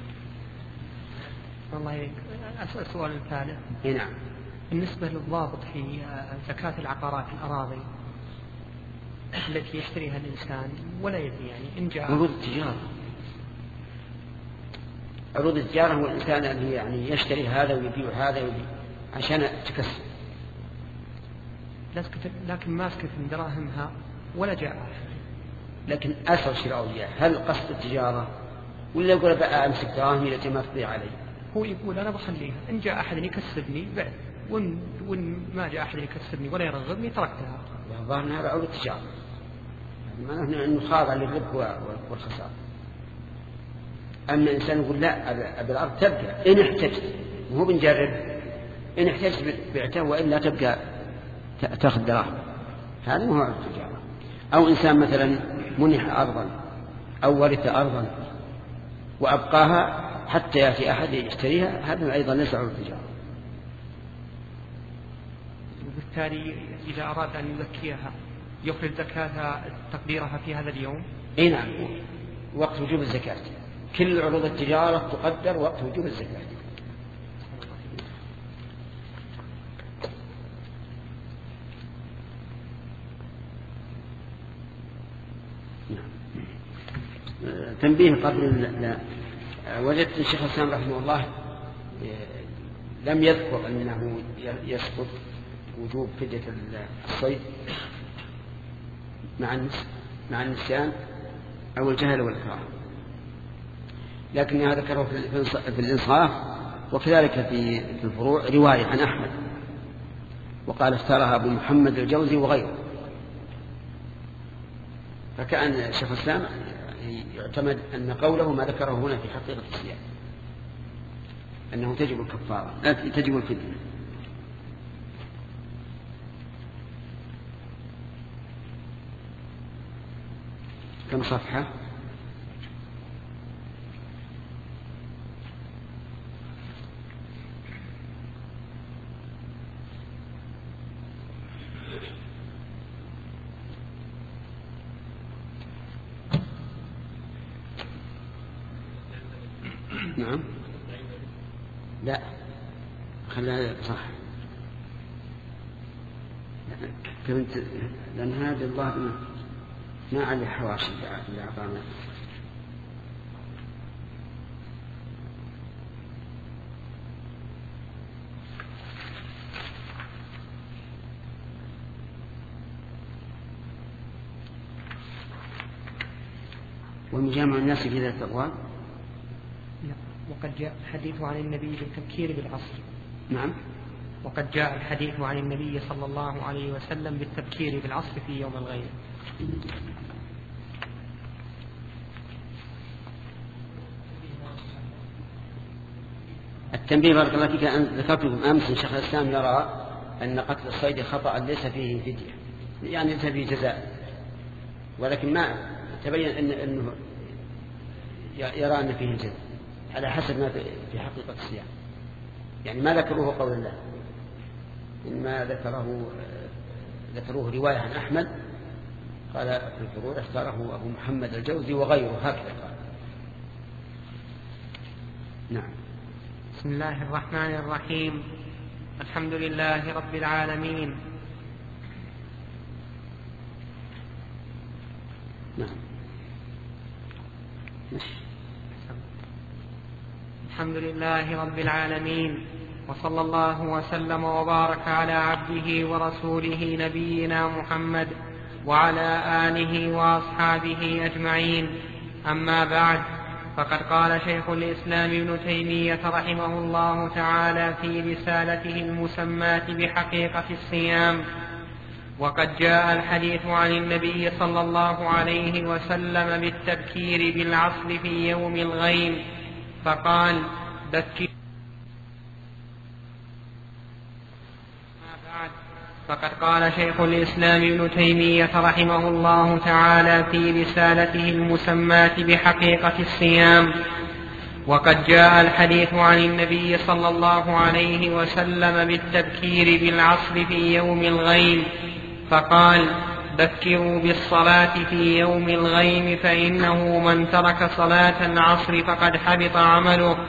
والله أسأل سؤال ثالث. نعم. بالنسبة للضابط في زكاة العقارات الأراضي التي يشتريها الإنسان ولا يدري، يعني إن جاء عروض التجارة هو الإنسان اللي يعني يشتري هذا ويبيع هذا عشان تكسب، لكن ماسكة من دراهمها ولا جاء. لكن أسر شراء وياه، هل قصد التجارة ولا يقول بقى أمسك دراهمي التي ما تضيع علي؟ هو يقول أنا بخليها، إن جاء أحد يكسبني بعد، وإن ما جاء أحد يكسبني ولا يرغبني تركتها. الظاهر أنها عروض التجارة، ما نحن نخاضع للربح والخسارة. أما الإنسان يقول لا أبي الأرض تبقى إن احتجت، وهو بنجرب، إن احتجت بعته وإلا تبقى تأخذ دراهم، هذا ما هو عروض التجارة. أو إنسان مثلا منح أرضا أو ورث أرضا وأبقاها حتى يأتي أحد يشتريها، هذا أيضا ليس عروض التجارة. وبالتالي إذا أراد أن يزكيها يخرج زكاة تقديرها في هذا اليوم. إيه نعم، وقت وجوب الزكاة، كل عروض التجارة تقدر وقت وجوب الزكاة. تنبيه قبل وجدت الشيخ الإسلام رحمه الله لم يذكر أنه يسقط وجوب فدية الصيد مع النسيان أو الجهل والإكراه، لكنها ذكره في الإنصاف، وكذلك في الفروع رواية عن أحمد، وقال اختارها أبو محمد الجوزي وغيره. فكأن الشيخ الإسلام يعتمد أن قوله ما ذكره هنا في حقيقة الصيام، أنه تجب الكفارة تجب الفدية. كم صفحة؟ نعم، لا خليها صح، كنت لأن هذا الله ما عليه حواشي لأعطانا. والمجامع الناس في ذات الأقوال. وقد جاء الحديث عن النبي بالتبكير بالعصر. نعم. وقد جاء الحديث عن النبي صلى الله عليه وسلم بالتبكير بالعصر في يوم الغيب. التنبيه بارك الله فيك أن ذكرت لكم أمس شيخ الإسلام يرى أن قتل الصيد خطأ ليس فيه فدية، يعني ليس فيه جزاء، ولكن ما تبين أنه يرى أن فيه الجزاء على حسب ما في حقيقة الصيام. يعني ما ذكروه قول الله، إنما ذكروه رواية عن أحمد قال في الفروع اختاره أبو محمد الجوزي وغيره، هكذا قال. نعم. بسم الله الرحمن الرحيم. الحمد لله رب العالمين. نعم. الحمد لله رب العالمين، وصلى الله وسلم وبارك على عبده ورسوله نبينا محمد وعلى آله وأصحابه أجمعين. أما بعد، فقد قال شيخ الإسلام ابن تيمية رحمه الله تعالى في رسالته المسماة بحقيقة الصيام: وقد جاء الحديث عن النبي صلى الله عليه وسلم بالتبكير بالعصر في يوم الغيم، فقال: بكر. فقد قال شيخ الإسلام ابن تيمية رحمه الله تعالى في رسالته المسماة بحقيقة الصيام: وقد جاء الحديث عن النبي صلى الله عليه وسلم بالتبكير بالعصر في يوم الغيم، فقال: بكروا بالصلاة في يوم الغيم، فإنه من ترك صلاة العصر فقد حبط عمله.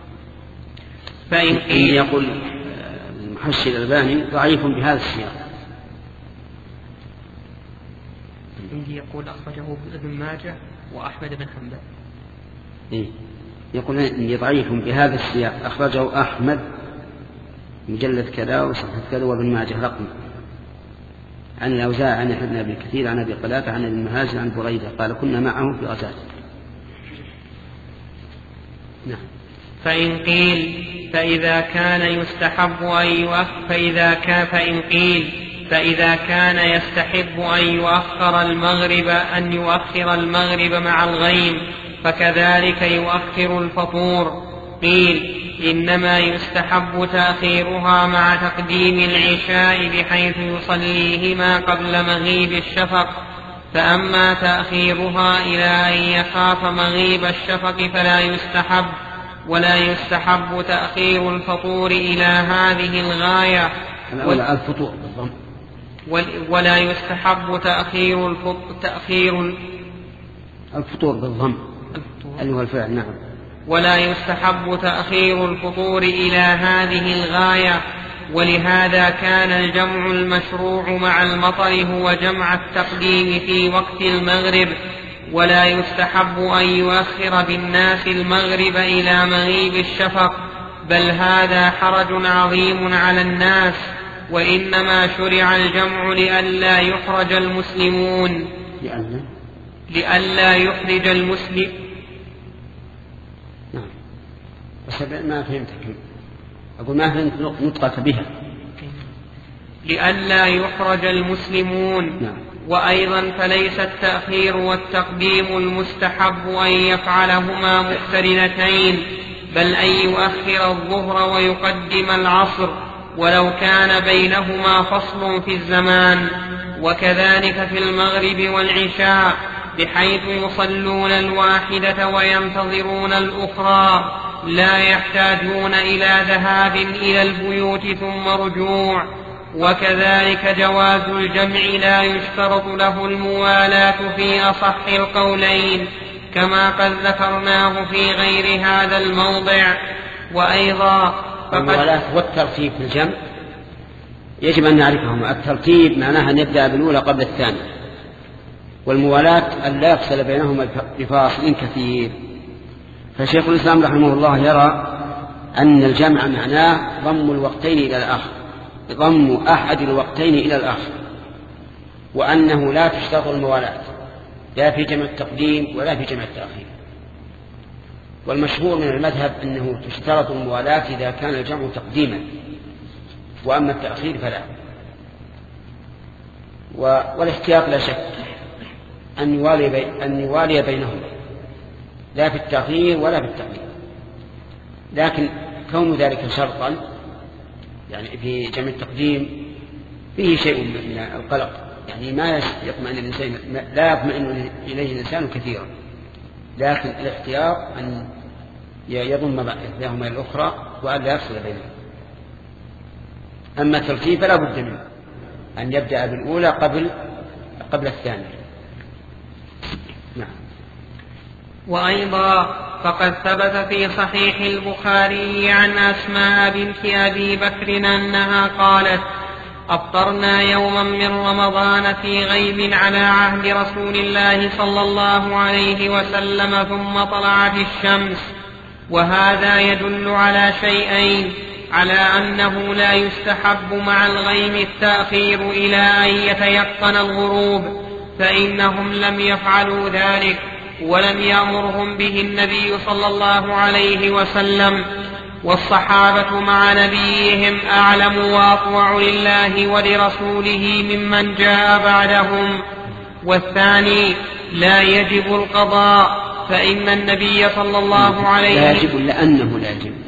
فإن قيل يقول المحشي الألباني ضعيف بهذا السياق. عندي يقول أخرجه ابن ماجه وأحمد بن حنبل. يقول إني ضعيف بهذا السياق، أخرجه أحمد مجلد كذا وصفحة كذا وابن ماجه رقم، عن الأوزاعي عن ابن أبي كثير عن أبي قلابة عن ابن مهاجر عن بريدة قال: كنا معه في غزاة. نعم. فإن قيل فإذا كان يستحب فإذا كان يستحب أن يؤخر المغرب مع الغيم، فكذلك يؤخر الفطور. قيل: إنما يستحب تأخيرها مع تقديم العشاء بحيث يصليهما قبل مغيب الشفق، فأما تأخيرها إلى أن يخاف مغيب الشفق فلا يستحب، ولا يستحب تأخير الفطور إلى هذه الغاية، ولا يستحب تأخير الفطور بالضم أيها الفعل. نعم. ولا يستحب تأخير الفطور إلى هذه الغاية، ولهذا كان الجمع المشروع مع المطر هو جمع التقديم في وقت المغرب، ولا يستحب أن يؤخر بالناس المغرب إلى مغيب الشفق، بل هذا حرج عظيم على الناس، وإنما شرع الجمع لئلا يحرج المسلمون نعم. بس ما فهمتك، أقول ما فهمت نطقك بها. لئلا يحرج المسلمون. نعم. وأيضا فليس التأخير والتقديم المستحب أن يفعلهما مقترنتين، بل أن يؤخر الظهر ويقدم العصر ولو كان بينهما فصل في الزمان، وكذلك في المغرب والعشاء، بحيث يصلون الواحدة وينتظرون الأخرى، لا يحتاجون إلى ذهاب إلى البيوت ثم رجوع. وكذلك جواز الجمع لا يشترط له الموالاة في أصح القولين، كما قد ذكرناه في غير هذا الموضع. وأيضا الموالاة والترتيب في الجمع يجب أن نعرفهما. الترتيب معناها أن يبدأ بالأولى قبل الثانية، والموالاة أن لا يفصل بينهما بفاصل كثير. فشيخ الإسلام رحمه الله يرى أن الجمع معناه ضم الوقتين إلى الآخر، ضم أحد الوقتين إلى الآخر، وأنه لا تشترط الموالاة لا في جمع التقديم ولا في جمع التأخير. والمشهور من المذهب أنه تشترط الموالاة إذا كان الجمع تقديما، وأما التأخير فلا. والاحتياط لا شك أن يوالي بينهما، لا في التأخير ولا في التقديم، لكن كون ذلك شرطا يعني في جمع التقديم فيه شيء من القلق، يعني ما يطمئن الإنسان، لا يطمئن إليه الإنسان كثيرا، لكن الاختيار أن يضم إحداهما الأخرى وأن لا يفصل بينهما. أما الترتيب فلا بد منه أن يبدأ بالأولى قبل الثانية. نعم. وأيضا فقد ثبت في صحيح البخاري عن أسماء بنت أبي بكر أنها قالت: أفطرنا يوما من رمضان في غيب على عهد رسول الله صلى الله عليه وسلم ثم طلعت الشمس. وهذا يدل على شيئين: على أنه لا يستحب مع الغيم التأخير إلى أن يتيقن الغروب، فإنهم لم يفعلوا ذلك ولم يأمرهم به النبي صلى الله عليه وسلم، والصحابة مع نبيهم أعلم وأطوع لله ولرسوله ممن جاء بعدهم. والثاني لا يجب القضاء، فإن النبي صلى الله عليه لا يجب لأنه لا يجب،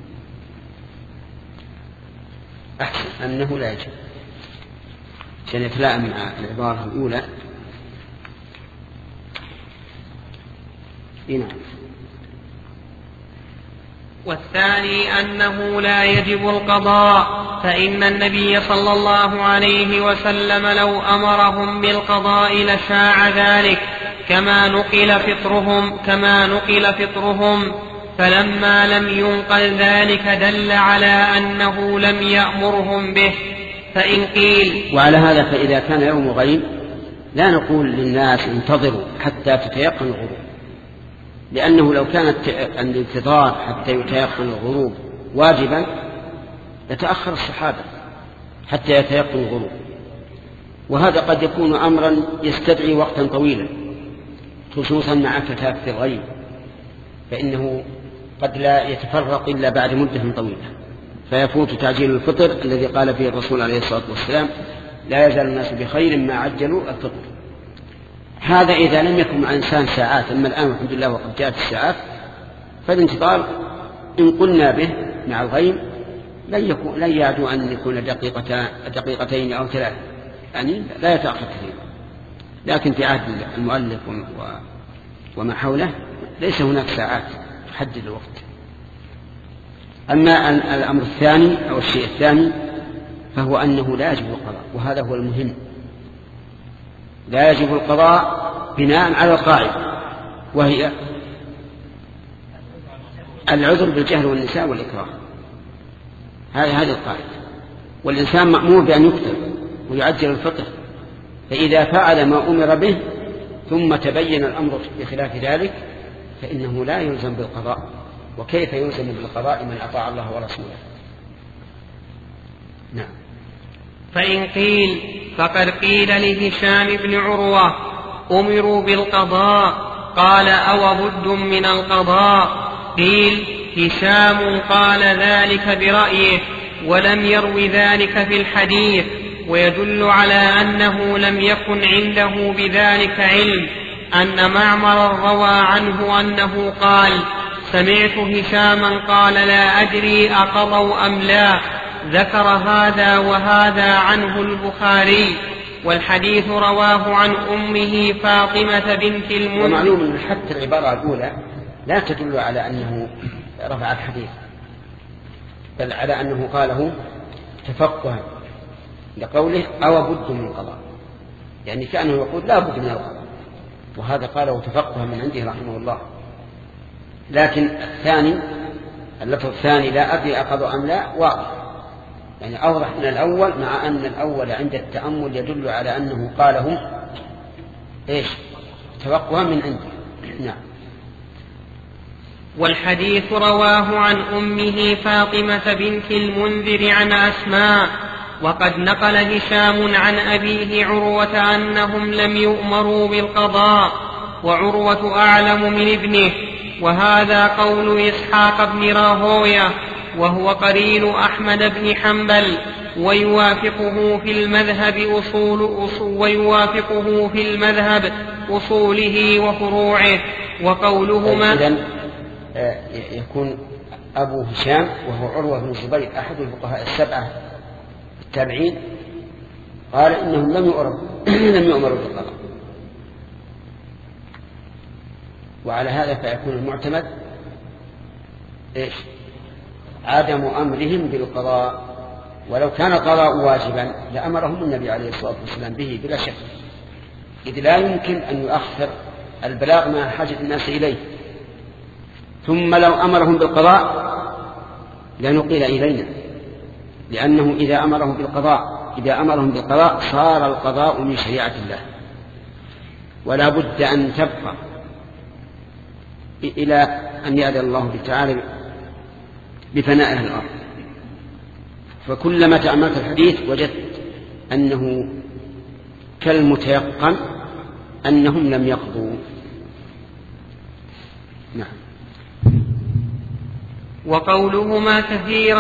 أحسن أنه لا يجب عشان يتلائم مع العبارة الأولى. نعم. والثاني أنه لا يجب القضاء، فإن النبي صلى الله عليه وسلم لو أمرهم بالقضاء لشاع ذلك كما نقل فطرهم، فلما لم ينقل ذلك دل على أنه لم يأمرهم به. فإن قيل وعلى هذا فإذا كان يوم غيب لا نقول للناس انتظروا حتى تتيقن الغروب، لأنه لو كانت الانتظار حتى يتيقن الغروب واجبا لتأخر الصحابة حتى يتيقن الغروب، وهذا قد يكون أمرا يستدعي وقتا طويلا خصوصا مع كثافة الغيب، فإنه قد لا يتفرق إلا بعد مدة طويلة، فيفوت تعجيل الفطر الذي قال فيه الرسول عليه الصلاة والسلام: لا يزال الناس بخير ما عجلوا الفطر. هذا إذا لم يكن مع إنسان ساعات، أما الآن الحمد لله وقد جاءت الساعات، فالانتظار إن قلنا به مع الغيب لن يعدو أن يكون دقيقتين أو 3، يعني لا يتأخر كثيرا. لكن في عهد المؤلف وما حوله ليس هناك ساعات تحدد الوقت. أما الأمر الثاني أو الشيء الثاني فهو أنه لا يجب القضاء، وهذا هو المهم. لا يجب القضاء بناء على القاعدة، وهي العذر بالجهل والنساء والإكراه. هذه القاعدة، والإنسان مأمور بأن يكتب ويعجل الفطر، فإذا فعل ما أمر به ثم تبين الأمر بخلاف ذلك فإنه لا يلزم بالقضاء. وكيف يلزم بالقضاء من أطاع الله ورسوله؟ نعم. فإن قيل فقد قيل لهشام بن عروة: أمروا بالقضاء، قال: أو بد من القضاء؟ قيل: هشام قال ذلك برأيه ولم يرو ذلك في الحديث، ويدل على أنه لم يكن عنده بذلك علم، أن معمر روى عنه أنه قال: سمعت هشاما قال: لا أدري أقضوا أم لا. ذكر هذا وهذا عنه البخاري، والحديث رواه عن أمه فاطمة بنت المنذر. ومعلوم أن حتى العبارة الأولى لا تدل على أنه رفع الحديث، بل على أنه قاله تفقها لقوله: أو بد من القضاء، يعني كأنه يقول لا بد من القضاء، وهذا قاله تفقها من عنده رحمه الله. لكن اللفظ الثاني لا أدري أقضوا أم لا واضح، يعني أوضح من الأول، مع أن الأول عند التأمل يدل على أنه قاله توقعا من عنده. نعم. والحديث رواه عن أمه فاطمة بنت المنذر عن أسماء. وقد نقل هشام عن أبيه عروة أنهم لم يؤمروا بالقضاء، وعروة أعلم من ابنه، وهذا قول إسحاق بن راهويه، وهو قرين أحمد بن حنبل، ويوافقه في المذهب أصوله وفروعه. وقولهما يكون أبو هشام وهو عروة بن الزبير أحد الفقهاء السبعة التابعين قال إنهم لم يؤمروا بالقضاء. وعلى هذا فيكون المعتمد عدم أمرهم بالقضاء، ولو كان القضاء واجبا لأمرهم النبي عليه الصلاة والسلام به بلا شك، إذ لا يمكن أن يؤخر البلاغ مع حاجة الناس إليه. ثم لو أمرهم بالقضاء لنقل إلينا، لأنه إذا أمرهم بالقضاء صار القضاء من شريعة الله، ولا بد أن تبقى إلى أن يأذن الله تعالى بفنائها الأرض. فكلما تأملت الحديث وجدت أنه كالمتيقن أنهم لم يقضوا. نعم. وقولهما كثيرا،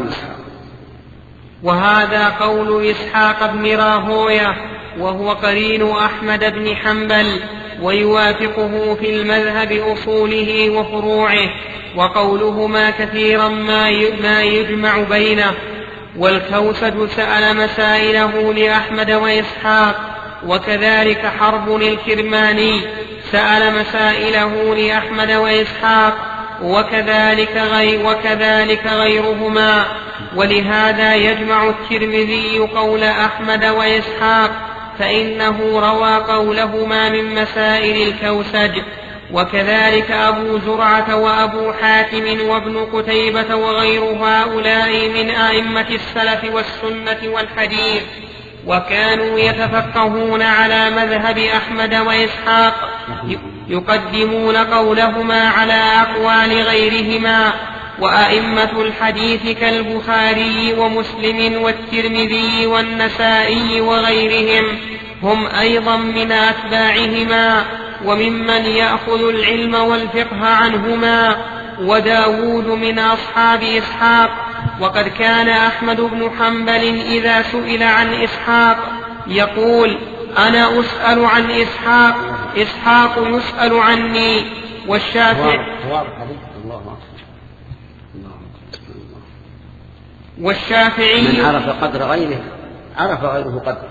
وهذا قول إسحاق بن راهوية وهو قرين أحمد بن حنبل، ويوافقه في المذهب أصوله وفروعه. وقولهما كثيرا ما يجمع بينه. والكوسج سأل مسائله لأحمد وإسحاق، وكذلك حرب الكرماني سأل مسائله لأحمد وإسحاق، وكذلك غيرهما. ولهذا يجمع الترمذي قول أحمد وإسحاق، فإنه روى قولهما من مسائل الكوسج. وكذلك أبو زرعة وأبو حاتم وابن قتيبة وغير هؤلاء من أئمة السلف والسنة والحديث، وكانوا يتفقهون على مذهب أحمد وإسحاق، يقدمون قولهما على أقوال غيرهما. وأئمة الحديث كالبخاري ومسلم والترمذي والنسائي وغيرهم هم أيضا من أتباعهما وممن يأخذ العلم والفقه عنهما. وداود من أصحاب إسحاق. وقد كان أحمد بن حنبل إذا سئل عن إسحاق يقول: أنا أسأل عن إسحاق، إسحاق يسأل عني. والشافعي من عرف قدر غيره عرف غيره قدر.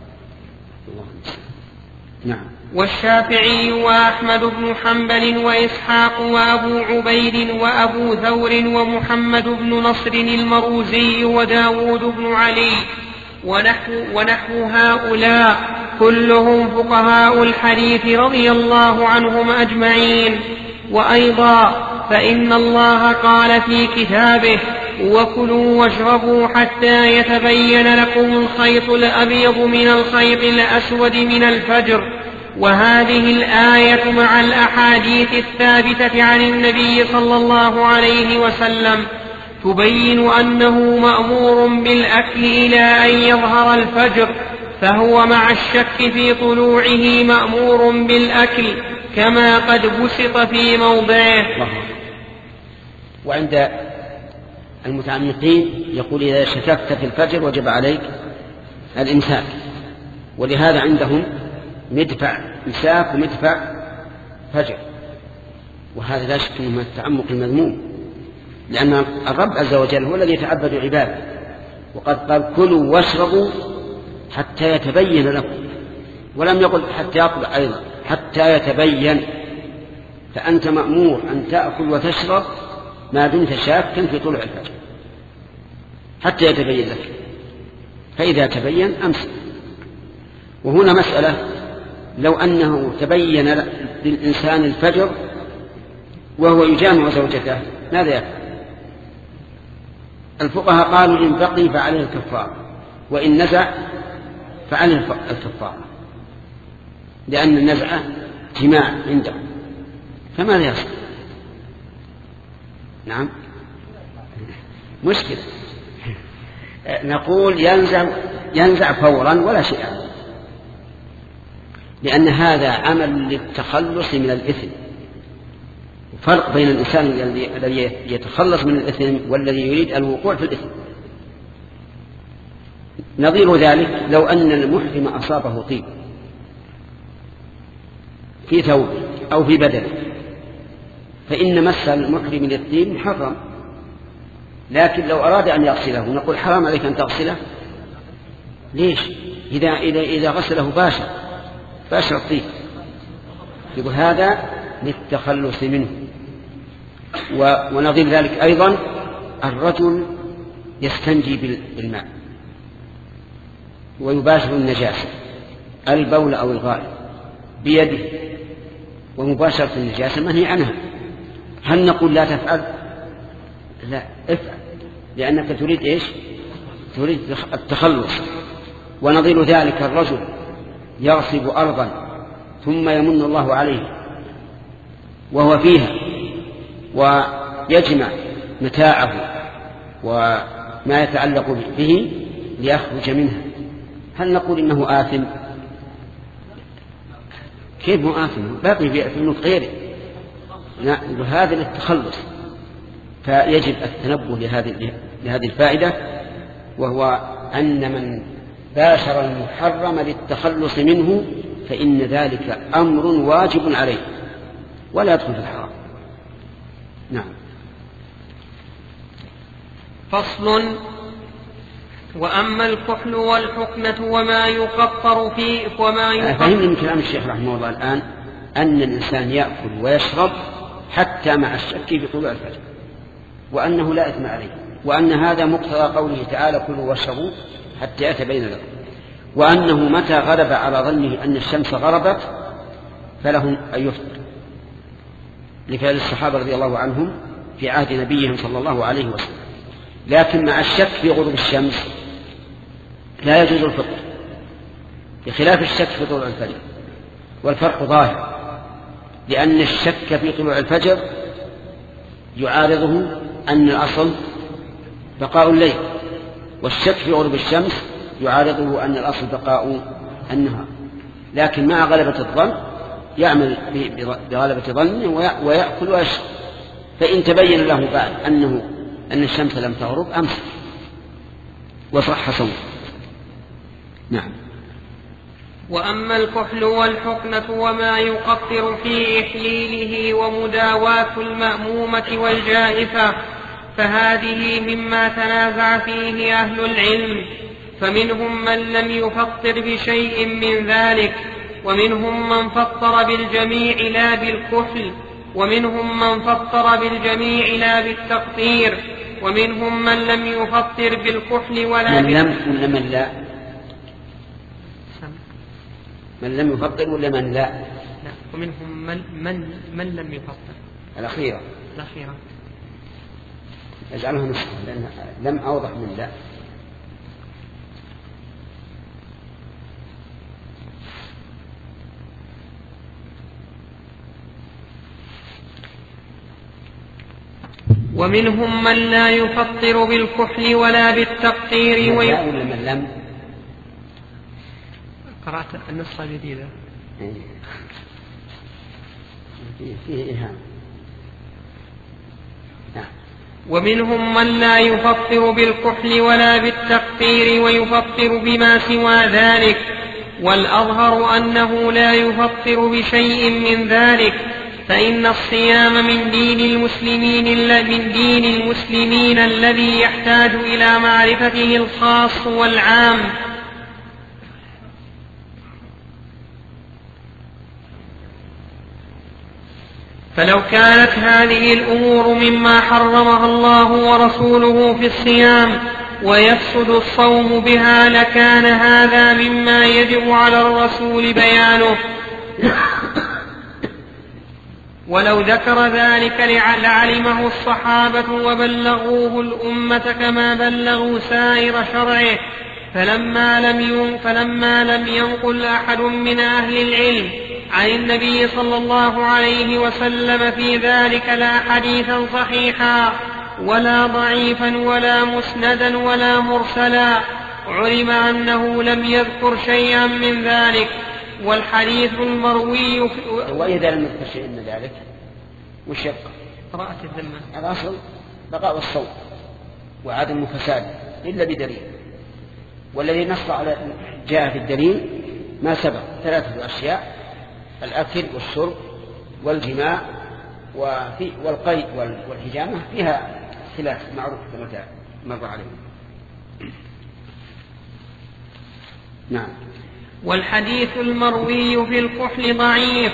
نعم. والشافعي وأحمد بن حنبل وإسحاق وأبو عبيد وأبو ثور ومحمد بن نصر المروزي وداود بن علي ونحو هؤلاء كلهم فقهاء الحديث رضي الله عنهم أجمعين. وأيضا فإن الله قال في كتابه: وكلوا واشربوا حتى يتبين لكم الخيط الأبيض من الخيط الأسود من الفجر. وهذه الآية مع الأحاديث الثابتة عن النبي صلى الله عليه وسلم تبين أنه مأمور بالأكل إلى أن يظهر الفجر، فهو مع الشك في طلوعه مأمور بالأكل كما قد بسط في موضعه. وعند المتعمقين يقول: إذا شككت في الفجر وجب عليك الإمساك. ولهذا عندهم مدفع إمساك ومدفع فجر، وهذا لا شك من التعمق المذموم، لأن الرب عز وجل هو الذي يتعبد عباده، وقد قال: كلوا واشربوا حتى يتبين لكم، ولم يقل حتى يطلع أيضا، حتى يتبين. فأنت مأمور أن تأكل وتشرب ما دمت شاكا في طلوع الفجر حتى يتبين لك، فإذا تبين أمسك. وهنا مسألة: لو أنه تبين للإنسان الفجر وهو يجامع زوجته ماذا يفعل؟ الفقهاء قالوا: إن بقي فعليه الكفارة، وإن نزع فعليه الكفارة، لأن النزع جماع عنده، فماذا يصل؟ نعم، مشكلة. نقول ينزع فورا ولا شيء، لأن هذا عمل للتخلص من الإثم. فرق بين الإنسان الذي يتخلص من الإثم والذي يريد الوقوع في الإثم. نظير ذلك لو أن المحرم أصابه طيب في ثوبه أو في بدنه، فإن مس المحرم للطيب محرم، لكن لو أراد أن يغسله نقول حرام عليك أن تغسله. ليش؟ إذا غسله باشر الطيب، يقول هذا للتخلص منه. ونظير ذلك أيضا الرجل يستنجي بالماء ويباشر النجاسة، البول أو الغائط بيده، ومباشرة النجاسة منهي عنها. هل نقول لا تفعل؟ لا، افعل، لأنك تريد إيش؟ تريد التخلص. ونظير ذلك الرجل يغصب أرضا ثم يمن الله عليه وهو فيها ويجمع متاعه وما يتعلق به ليخرج منها، هل نقول إنه آثم؟ كيف هو آثم؟ باقي في ملك غيره. هذا للتخلص، فيجب التنبه لهذه الفائدة، وهو أن من باشر المحرم للتخلص منه فإن ذلك أمر واجب عليه ولا يدخل في الحرام. نعم. فصل. وأما الكحل والحقنة وما يقطر فيه فهمني من كلام الشيخ رحمه الله الآن أن الإنسان يأكل ويشرب حتى مع الشك في طلوع الفجر، وأنه لا إثم عليه، وأن هذا مقتضى قوله تعالى كلوا واشربوا حتى يتبين لكم، وأنه متى غلب على ظنه أن الشمس غربت فله أن يفطر، لفعل الصحابة رضي الله عنهم في عهد نبيهم صلى الله عليه وسلم. لكن مع الشك في غروب الشمس لا يجوز الفطر، بخلاف الشك في طلوع الفجر، والفرق ظاهر، لأن الشك في طلوع الفجر يعارضه أن الأصل بقاء الليل، والشك في غروب الشمس يعارضه أن الأصل بقاء النهار. لكن مع غلبة الظن يعمل بغلبة ظنه ويأكل ويشرب، فإن تبين له بعد أن الشمس لم تغرب أمسك وصح صومه. نعم. وأما الكحل والحقنة وما يقطر في إحليله ومداواة المأمومة والجائفة فهذه مما تنازع فيه أهل العلم، فمنهم من لم يفطر بشيء من ذلك، ومنهم من فطر بالجميع لا بالكحل، ومنهم من فطر بالجميع لا بالتقطير، ومنهم من لم يفطر بالكحل ولا من لم يفطر ولا من لا؟ ومنهم من لم يفطر. الأخيرة اجعلها نصف، لأن لم أوضح من لا. ومنهم من لا يفطر بالكحل ولا بالتقطير ولا من لم. قرأت النسخة الجديدة فيه إيهام. ومنهم من لا يفطر بالكحل ولا بالتقطير ويفطر بما سوى ذلك، والأظهر أنه لا يفطر بشيء من ذلك، فإن الصيام من دين المسلمين الذي يحتاج إلى معرفته الخاص والعام. فلو كانت هذه الأمور مما حرمها الله ورسوله في الصيام ويفسد الصوم بها لكان هذا مما يجب على الرسول بيانه، ولو ذكر ذلك لعلمه الصحابة وبلغوه الأمة كما بلغوا سائر شرعه، فلما لم ينقل أحد من أهل العلم عن النبي صلى الله عليه وسلم في ذلك لا حديثا صحيحا ولا ضعيفا ولا مسندا ولا مرسلا، علم أنه لم يذكر شيئا من ذلك. والحديث المروي وإذا لم يذكر شيئا من ذلك وش يبقى؟ براءة الذمة. الأصل بقاء الصوم وعدم فساد إلا بدليل، والذي نص على جاء في الدليل ما سبق 3 أشياء: الأكل والشرب والجماع والقيء والحجامة فيها خلاف معروف كما مر عليه. نعم. والحديث المروي في الكحل ضعيف،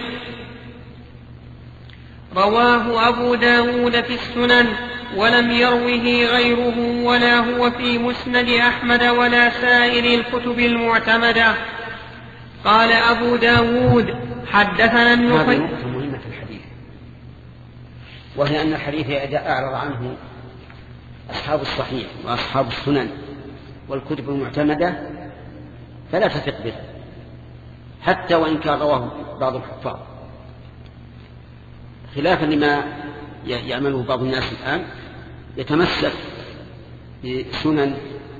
رواه أبو داود في السنن ولم يروه غيره ولا هو في مسند أحمد ولا سائر الكتب المعتمدة. قال أبو داود حدثنا هذه نقطة مهمة في الحديث، وهي أن الحديث إذا أعرض عنه أصحاب الصحيح وأصحاب السنن والكتب المعتمدة فلا تثق به حتى وإن كان رواه بعض الحفاظ، خلافا لما يعمله بعض الناس الآن، يتمسك بسنن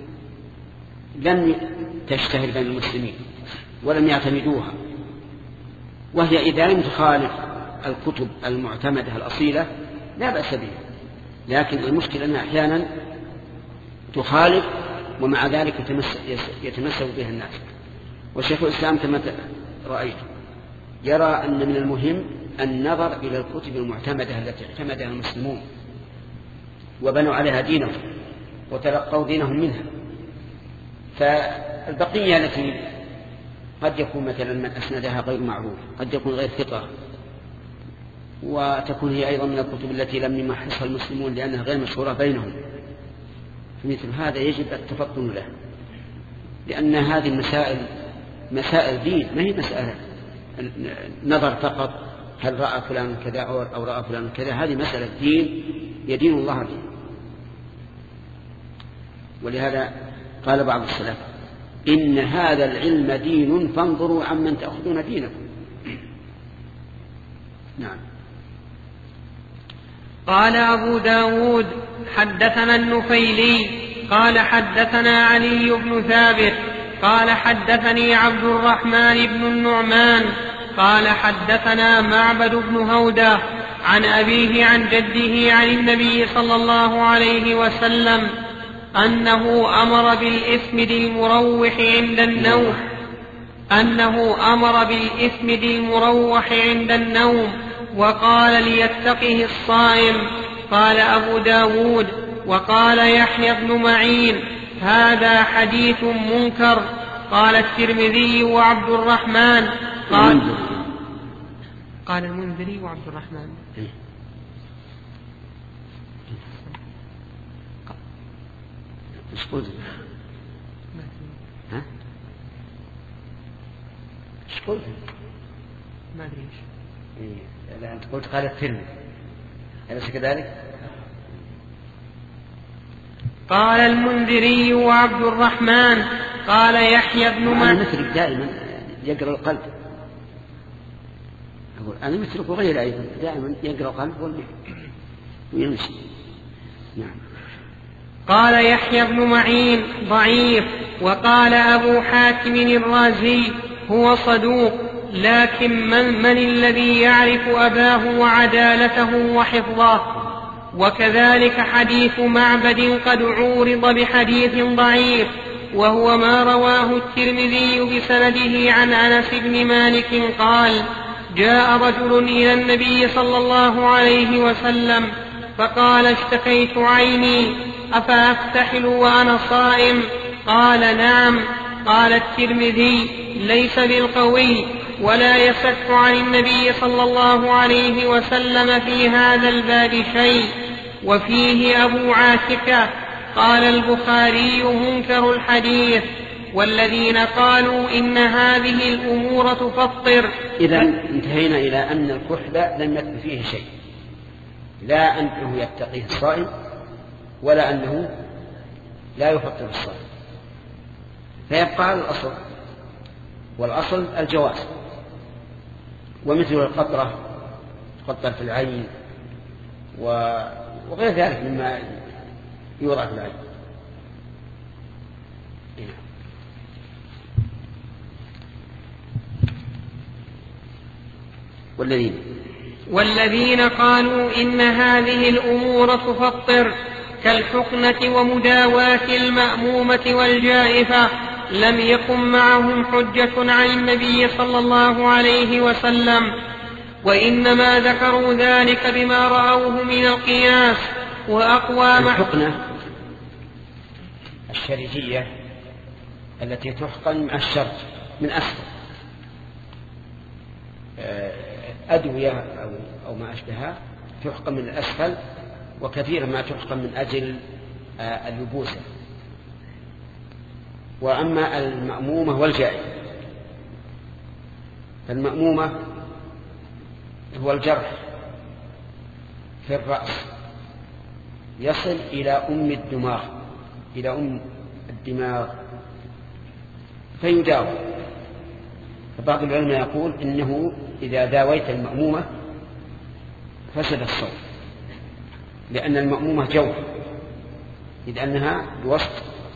لم تشتهر بين المسلمين ولم يعتمدوها، وهي إذا لم تخالف الكتب المعتمدة الأصيلة لا بأس بها، لكن المشكلة أنها أحيانا تخالف ومع ذلك يتمسك بها الناس. والشيخ الإسلام كما رأيت يرى أن من المهم النظر إلى الكتب المعتمدة التي اعتمدها المسلمون وبنوا عليها دينهم وتلقوا دينهم منها، فالبقية التي قد يكون مثلا من أسندها غير معروف، قد يكون غير ثقة، وتكون هي أيضا من الكتب التي لم يمحصها المسلمون لأنها غير مشهورة بينهم، فمثل هذا يجب التفطن له، لأن هذه المسائل مسائل دين، ما هي مسألة نظر فقط هل رأى فلان كذا أو رأى فلان كذا، هذه مسألة دين يدين الله به. ولهذا قال بعض السلف إن هذا العلم دين فانظروا عمن تأخذون دينكم. نعم. قال أبو داود حدثنا النفيلي قال حدثنا علي بن ثابت قال حدثني عبد الرحمن بن النعمان قال حدثنا معبد بن هودة عن أبيه عن جده عن النبي صلى الله عليه وسلم أنه أمر بالإثمد المروح عند النوم وقال ليتقه الصائم. قال أبو داود وقال يحيى بن معين هذا حديث منكر. قال الترمذي وعبد الرحمن قال المنذري وعبد الرحمن ايش قلت؟ ها؟ ايش قلت؟ ما ادري ايش. لا انت قلت قال الترمذي، أليس كذلك؟ قال المنذري وعبد الرحمن قال يحيى بن معين. مثلك دائما يقرأ القلب، أقول أنا مثلك وغير أيضا دائما يقرأ القلب ويمشي. نعم. قال يحيى بن معين ضعيف. وقال أبو حاتم الرازي هو صدوق، لكن من الذي يعرف أباه وعدالته وحفظه؟ وكذلك حديث معبد قد عورض بحديث ضعيف، وهو ما رواه الترمذي بسنده عن أنس بن مالك قال جاء رجل إلى النبي صلى الله عليه وسلم فقال اشتكيت عيني أفأكتحل وأنا صائم؟ قال نعم. قال الترمذي ليس بالقوي ولا يصح عن النبي صلى الله عليه وسلم في هذا الباب شيء. وفيه أبو عاتكة. قال البخاري منكر الحديث. والذين قالوا إن هذه الأمور تفطر. إذا انتهينا إلى أن الكحل لم يكن فيه شيء، لا أنه يتقيه الصائم ولا أنه لا يفطر الصائم، فيبقى على الأصل، والأصل الجواز. ومثل القطرة تقطر في العين وغير ذلك مما يوضع في العين. والذين قالوا إن هذه الأمور تفطر كالحقنة ومداواة المأمومة والجائفة لم يقم معهم حجة عن النبي صلى الله عليه وسلم. وإنما ذكروا ذلك بما رأوه من القياس وأقوى الحقنة الشرجية التي تحقن مع الشرج من أسفل، أدوية أو ما أشبهها تحقن من الأسفل، وكثيرا ما تحقن من أجل اللبوسة. وأما المأمومة والجائفة، فالمأمومة هو الجرح في الرأس يصل إلى أم الدماغ فيداوى. فبعض العلماء يقول إنه إذا داويت المأمومة فسد الصوم، لأن المأمومة جوف، إذ أنها بوسط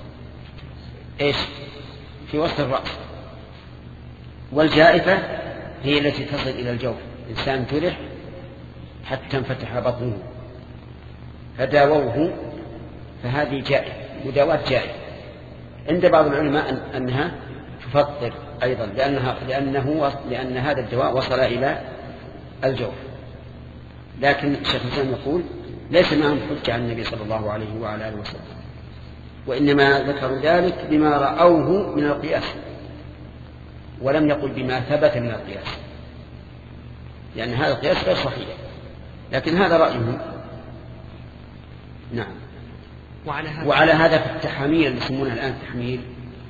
في وسط الرأس. والجائفة هي التي تصل إلى الجوف، إنسان جرح حتى انفتح بطنه فداووه، فهذه جائفة، مداواة جائفة. عند بعض العلماء أنها تفطر أيضا، لأن هذا الدواء وصل إلى الجوف. لكن الشيخ الإسلام يقول ليس معهم حجة عن النبي صلى الله عليه وعلى آله وسلم، وإنما ذكروا ذلك بما رأوه من القياس، ولم يقل بما ثبت من القياس، لأن هذا القياس غير صحيح، لكن هذا رأيهم. نعم. وعلى هذا في التحاميل اللي يسمونها الآن تحميل،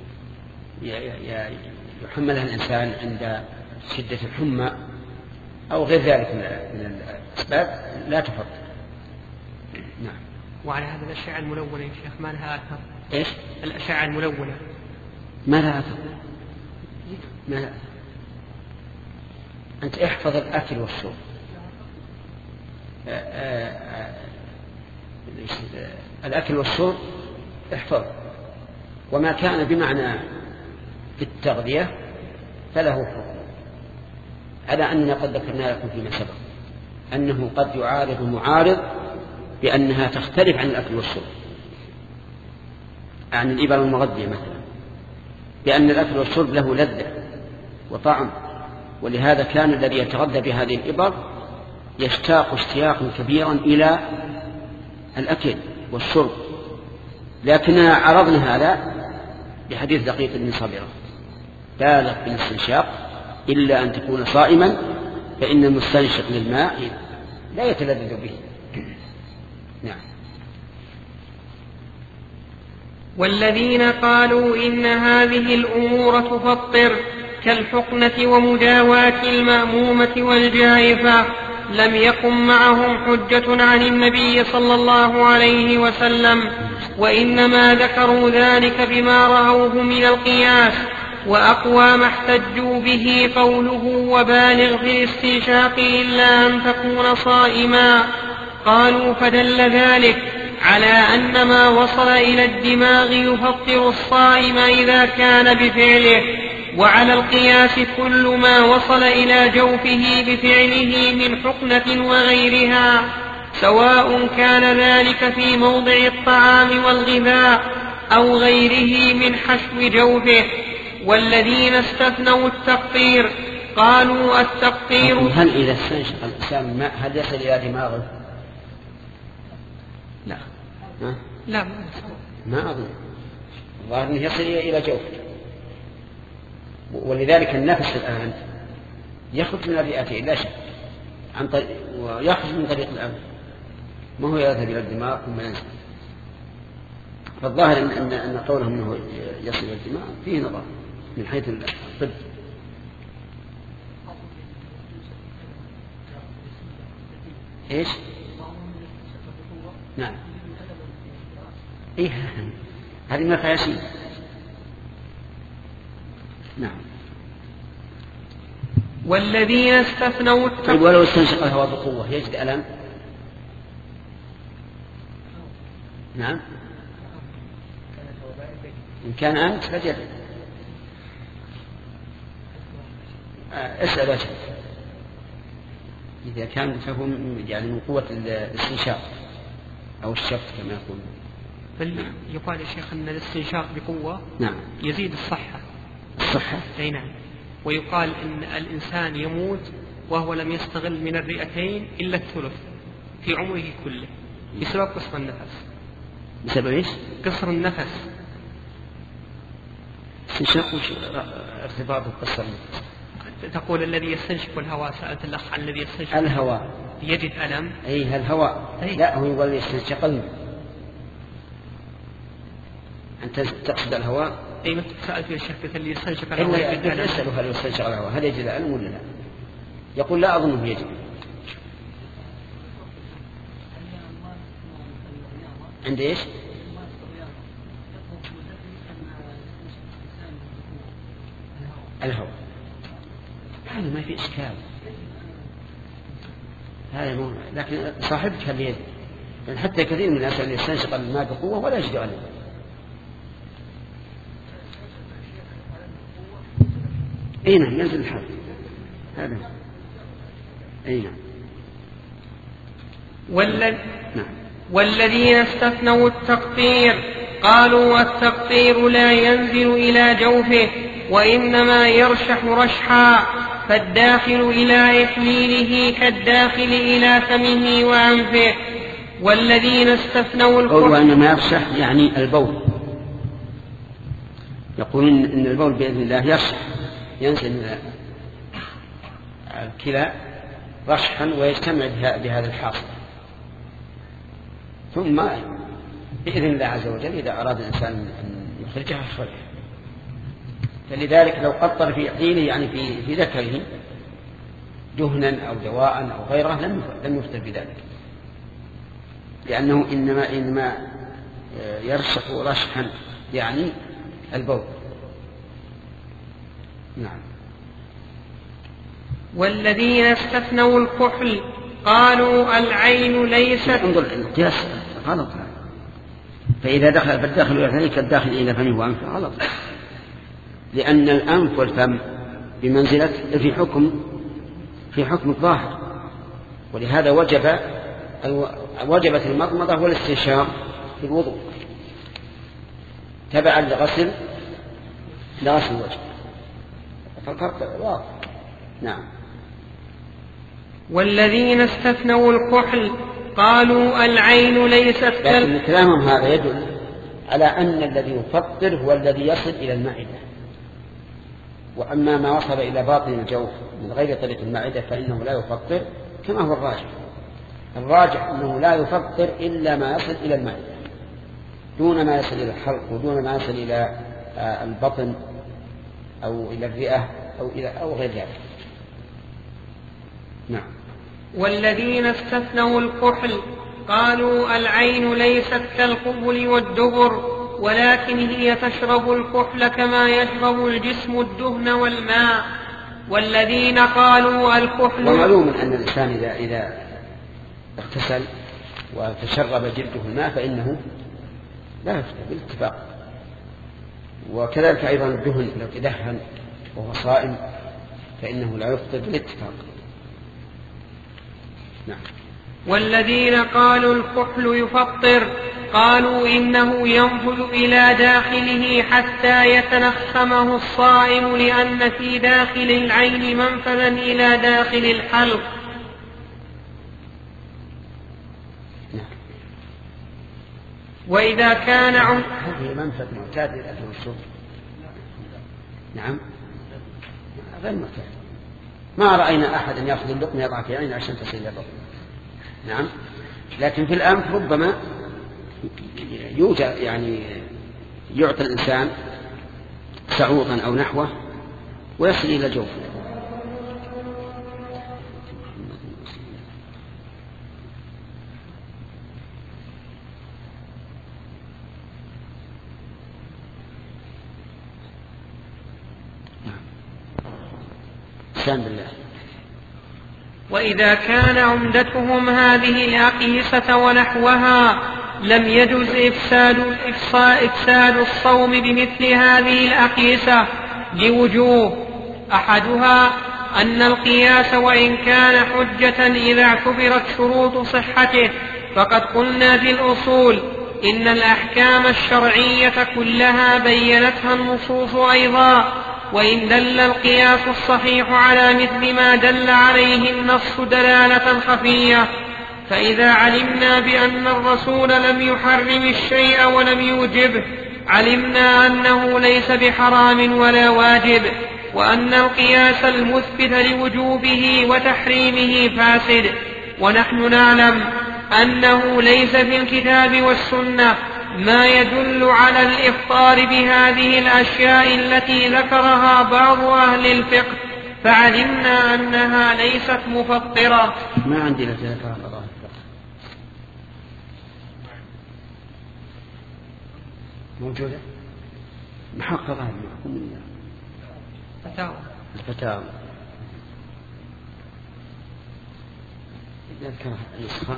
يحملها الإنسان عند شدة الحمى أو غير ذلك من الأسباب لا تفضل. نعم. وعلى هذا الأشعة الملونة يا شيخ ما لها أثر؟ إيش؟ الأشعة الملونة ما لها أثر. ما لها أثر. أنت احفظ الأكل والشرب، الأكل والشرب احفظ، وما كان بمعنى التغذية فله حكم، على أننا قد ذكرنا لكم فيما سبق أنه قد يعارض معارض بأنها تختلف عن الأكل والشرب، عن الإبر المغذية مثلا، بأن الأكل والشرب له لذة وطعم، ولهذا كان الذي يتغذى بهذه الإبر يشتاق اشتياقا كبيرا إلى الأكل والشرب. لكننا عرضنا هذا بحديث دقيق بن صبرة: بالغ بالاستنشاق إلا أن تكون صائما فإن المستنشق للماء لا يتلذذ به. نعم. والذين قالوا إن هذه الأمور تفطر كالحقنة ومداواة المأمومة والجائفة لم يقم معهم حجة عن النبي صلى الله عليه وسلم، وإنما ذكروا ذلك بما رأوه من القياس. وأقوى ما احتجوا به قوله وبالغ في الاستنشاق إلا أن تكون صائما. قالوا فدل ذلك على أن ما وصل إلى الدماغ يفطر الصائم إذا كان بفعله، وعلى القياس كل ما وصل إلى جوفه بفعله من حقنة وغيرها، سواء كان ذلك في موضع الطعام والغذاء أو غيره من حشو جوفه. والذين استثنوا التقطير قالوا التقطير. هل إذا استنشق الإنسان الماء هل يصل إلى دماغه؟ لا. لا ما أظن، الظاهر أنه يصل إلى جوفه، ولذلك النفس الآن يخرج من الرئتين لا شك ويخرج من طريق الأنف، ما هو يذهب إلى الدماغ ثم ينزل. فالظاهر أن قولهم أنه يصل إلى الدماغ فيه نظر من حيث الطب. إيش؟ نعم. إيه هذه ما فيها شيء. نعم. والذين استثنوا طيب ولو استنشق الهواء بقوة يجد ألم؟ نعم. إن كان أنت فجر اسأل وجهك إذا كان فهو يعني من قوة الاستنشاق أو الشفط كما يقول. بل يقال يا شيخ أن الاستنشاق بقوة نعم يزيد الصحة. الصحة؟ أي نعم. ويقال أن الإنسان يموت وهو لم يستغل من الرئتين إلا الثلث في عمره كله بسبب قصر النفس. بسبب إيش؟ قصر النفس. استنشاق ارتباط بقصر النفس. تقول الذي يستنشق الهواء، سألت الأخ عن الذي يستنشق الهواء يجد ألم. أي الهواء. أي. لا هو يقول يستنشق الماء. أنت تقصد الهواء؟ أي ما سألت في الشيخ اللي يستنشق الهواء يجد ألم. أسأله هل يستنشق الهواء هل يجد ألم ولا لا؟ يقول لا أظنه يجد. عند إيش؟ الهواء. هذا ما في إشكال، هذا مو، لكن صاحبك هل يجد؟ يعني حتى كثير من الناس اللي يستنشق الماء بقوة ولا يجد ألم. أي نعم ينزل الحال هذا. أي نعم. نعم. والذين استثنوا التقطير قالوا التقطير لا ينزل إلى جوفه وإنما يرشح رشحا، فالداخل إلى إحليله كالداخل إلى فمه وأنفه. والذين استثنوا الكحل وإنما يرشح يعني البول، يقولون إن البول بإذن الله يرشح، ينزل من الكلى رشحا ويجتمع بهذا الحاصل، ثم بإذن الله عز وجل إذا أراد الإنسان أن يخرجها يخرجها. فلذلك لو قطر في حينه يعني في ذكره دهنا أو دواء أو غيره لم يفتر بذلك، لأنه إنما يرشح رشحا يعني البول. نعم. والذين استثنوا الكحل قالوا العين ليست. انظر القياس غلط، فإذا دخل فالداخل إلى كالداخل إلى فمه وأنفه غلط، لأن الأنف والفم بمنزلة في حكم الظاهر، ولهذا وجبت المضمضة والاستنشاق في الوضوء تبعا لغسل الوجه، فالفرق واضح. نعم. والذين استثنوا الكحل قالوا العين ليست لكن كلامهم هذا يدل على أن الذي يفطر هو الذي يصل إلى المعدة، وأما ما وصل إلى باطن الجوف من غير طريق المعدة فإنه لا يفطر، كما هو الراجح أنه لا يفطر إلا ما يصل إلى المعدة دون ما يصل إلى الحلق ودون ما يصل إلى البطن أو إلى الرئة أو غير ذلك. نعم. والذين استثنوا الكحل قالوا العين ليست كالقبل والدبر، ولكن هي تشرب الكحل كما يشرب الجسم الدهن والماء. والذين قالوا الكحل. ومعلوم أن الإنسان إذا اغتسل وتشرب جلده الماء فإنه لا يفطر بالاتفاق، وكذلك أيضا الدهن لو تدهن وهو صائم فإنه لا يفطر بالاتفاق. نعم. والذين قالوا الكحل يفطر قالوا إنه ينفذ إلى داخله حتى يتنخمه الصائم، لأن في داخل العين منفذا إلى داخل الحلق. وإذا كان هذه منفذ معتاد للأكل والشرب. نعم غير معتاد، ما رأينا أحد يأخذ اللقمة يضع في عينه عشان تصل إلى البطن. نعم. لكن في الأنف ربما يوجد يعني يعطي الإنسان سعوطا أو نحوه ويصل إلى الجوف. بالله. وإذا كان عمدتهم هذه الأقيسة ونحوها لم يجز إفساد الصوم بمثل هذه الأقيسة لوجوه. أحدها أن القياس وإن كان حجة إذا اعتبرت شروط صحته، فقد قلنا في الأصول إن الأحكام الشرعية كلها بينتها النصوص أيضا، وإن دل القياس الصحيح على مثل ما دل عليه النص دلالة خفية. فإذا علمنا بأن الرسول لم يحرم الشيء ولم يوجبه علمنا أنه ليس بحرام ولا واجب، وأن القياس المثبت لوجوبه وتحريمه فاسد. ونحن نعلم أنه ليس في الكتاب والسنة ما يدل على الإفطار بهذه الأشياء التي ذكرها بعض أهل الفقه، فعلمنا أنها ليست مفطرة. ما عندي التي ذكرها بعض أهل الفقه موجودة محققة الفتاوى نذكر النسخة.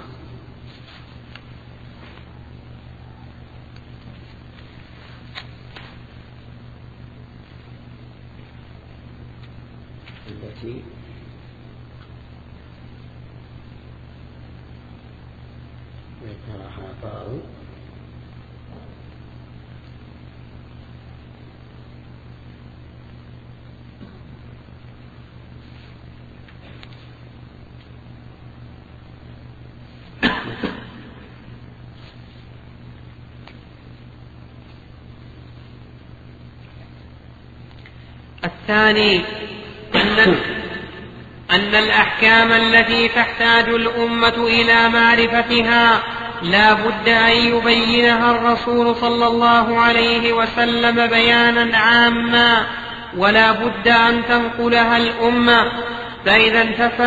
التي ذكرها بعض الثاني أن الأحكام التي تحتاج الأمة إلى معرفتها لا بد أن يبينها الرسول صلى الله عليه وسلم بيانا عاما، ولا بد أن تنقلها الأمة. فإذا انتفى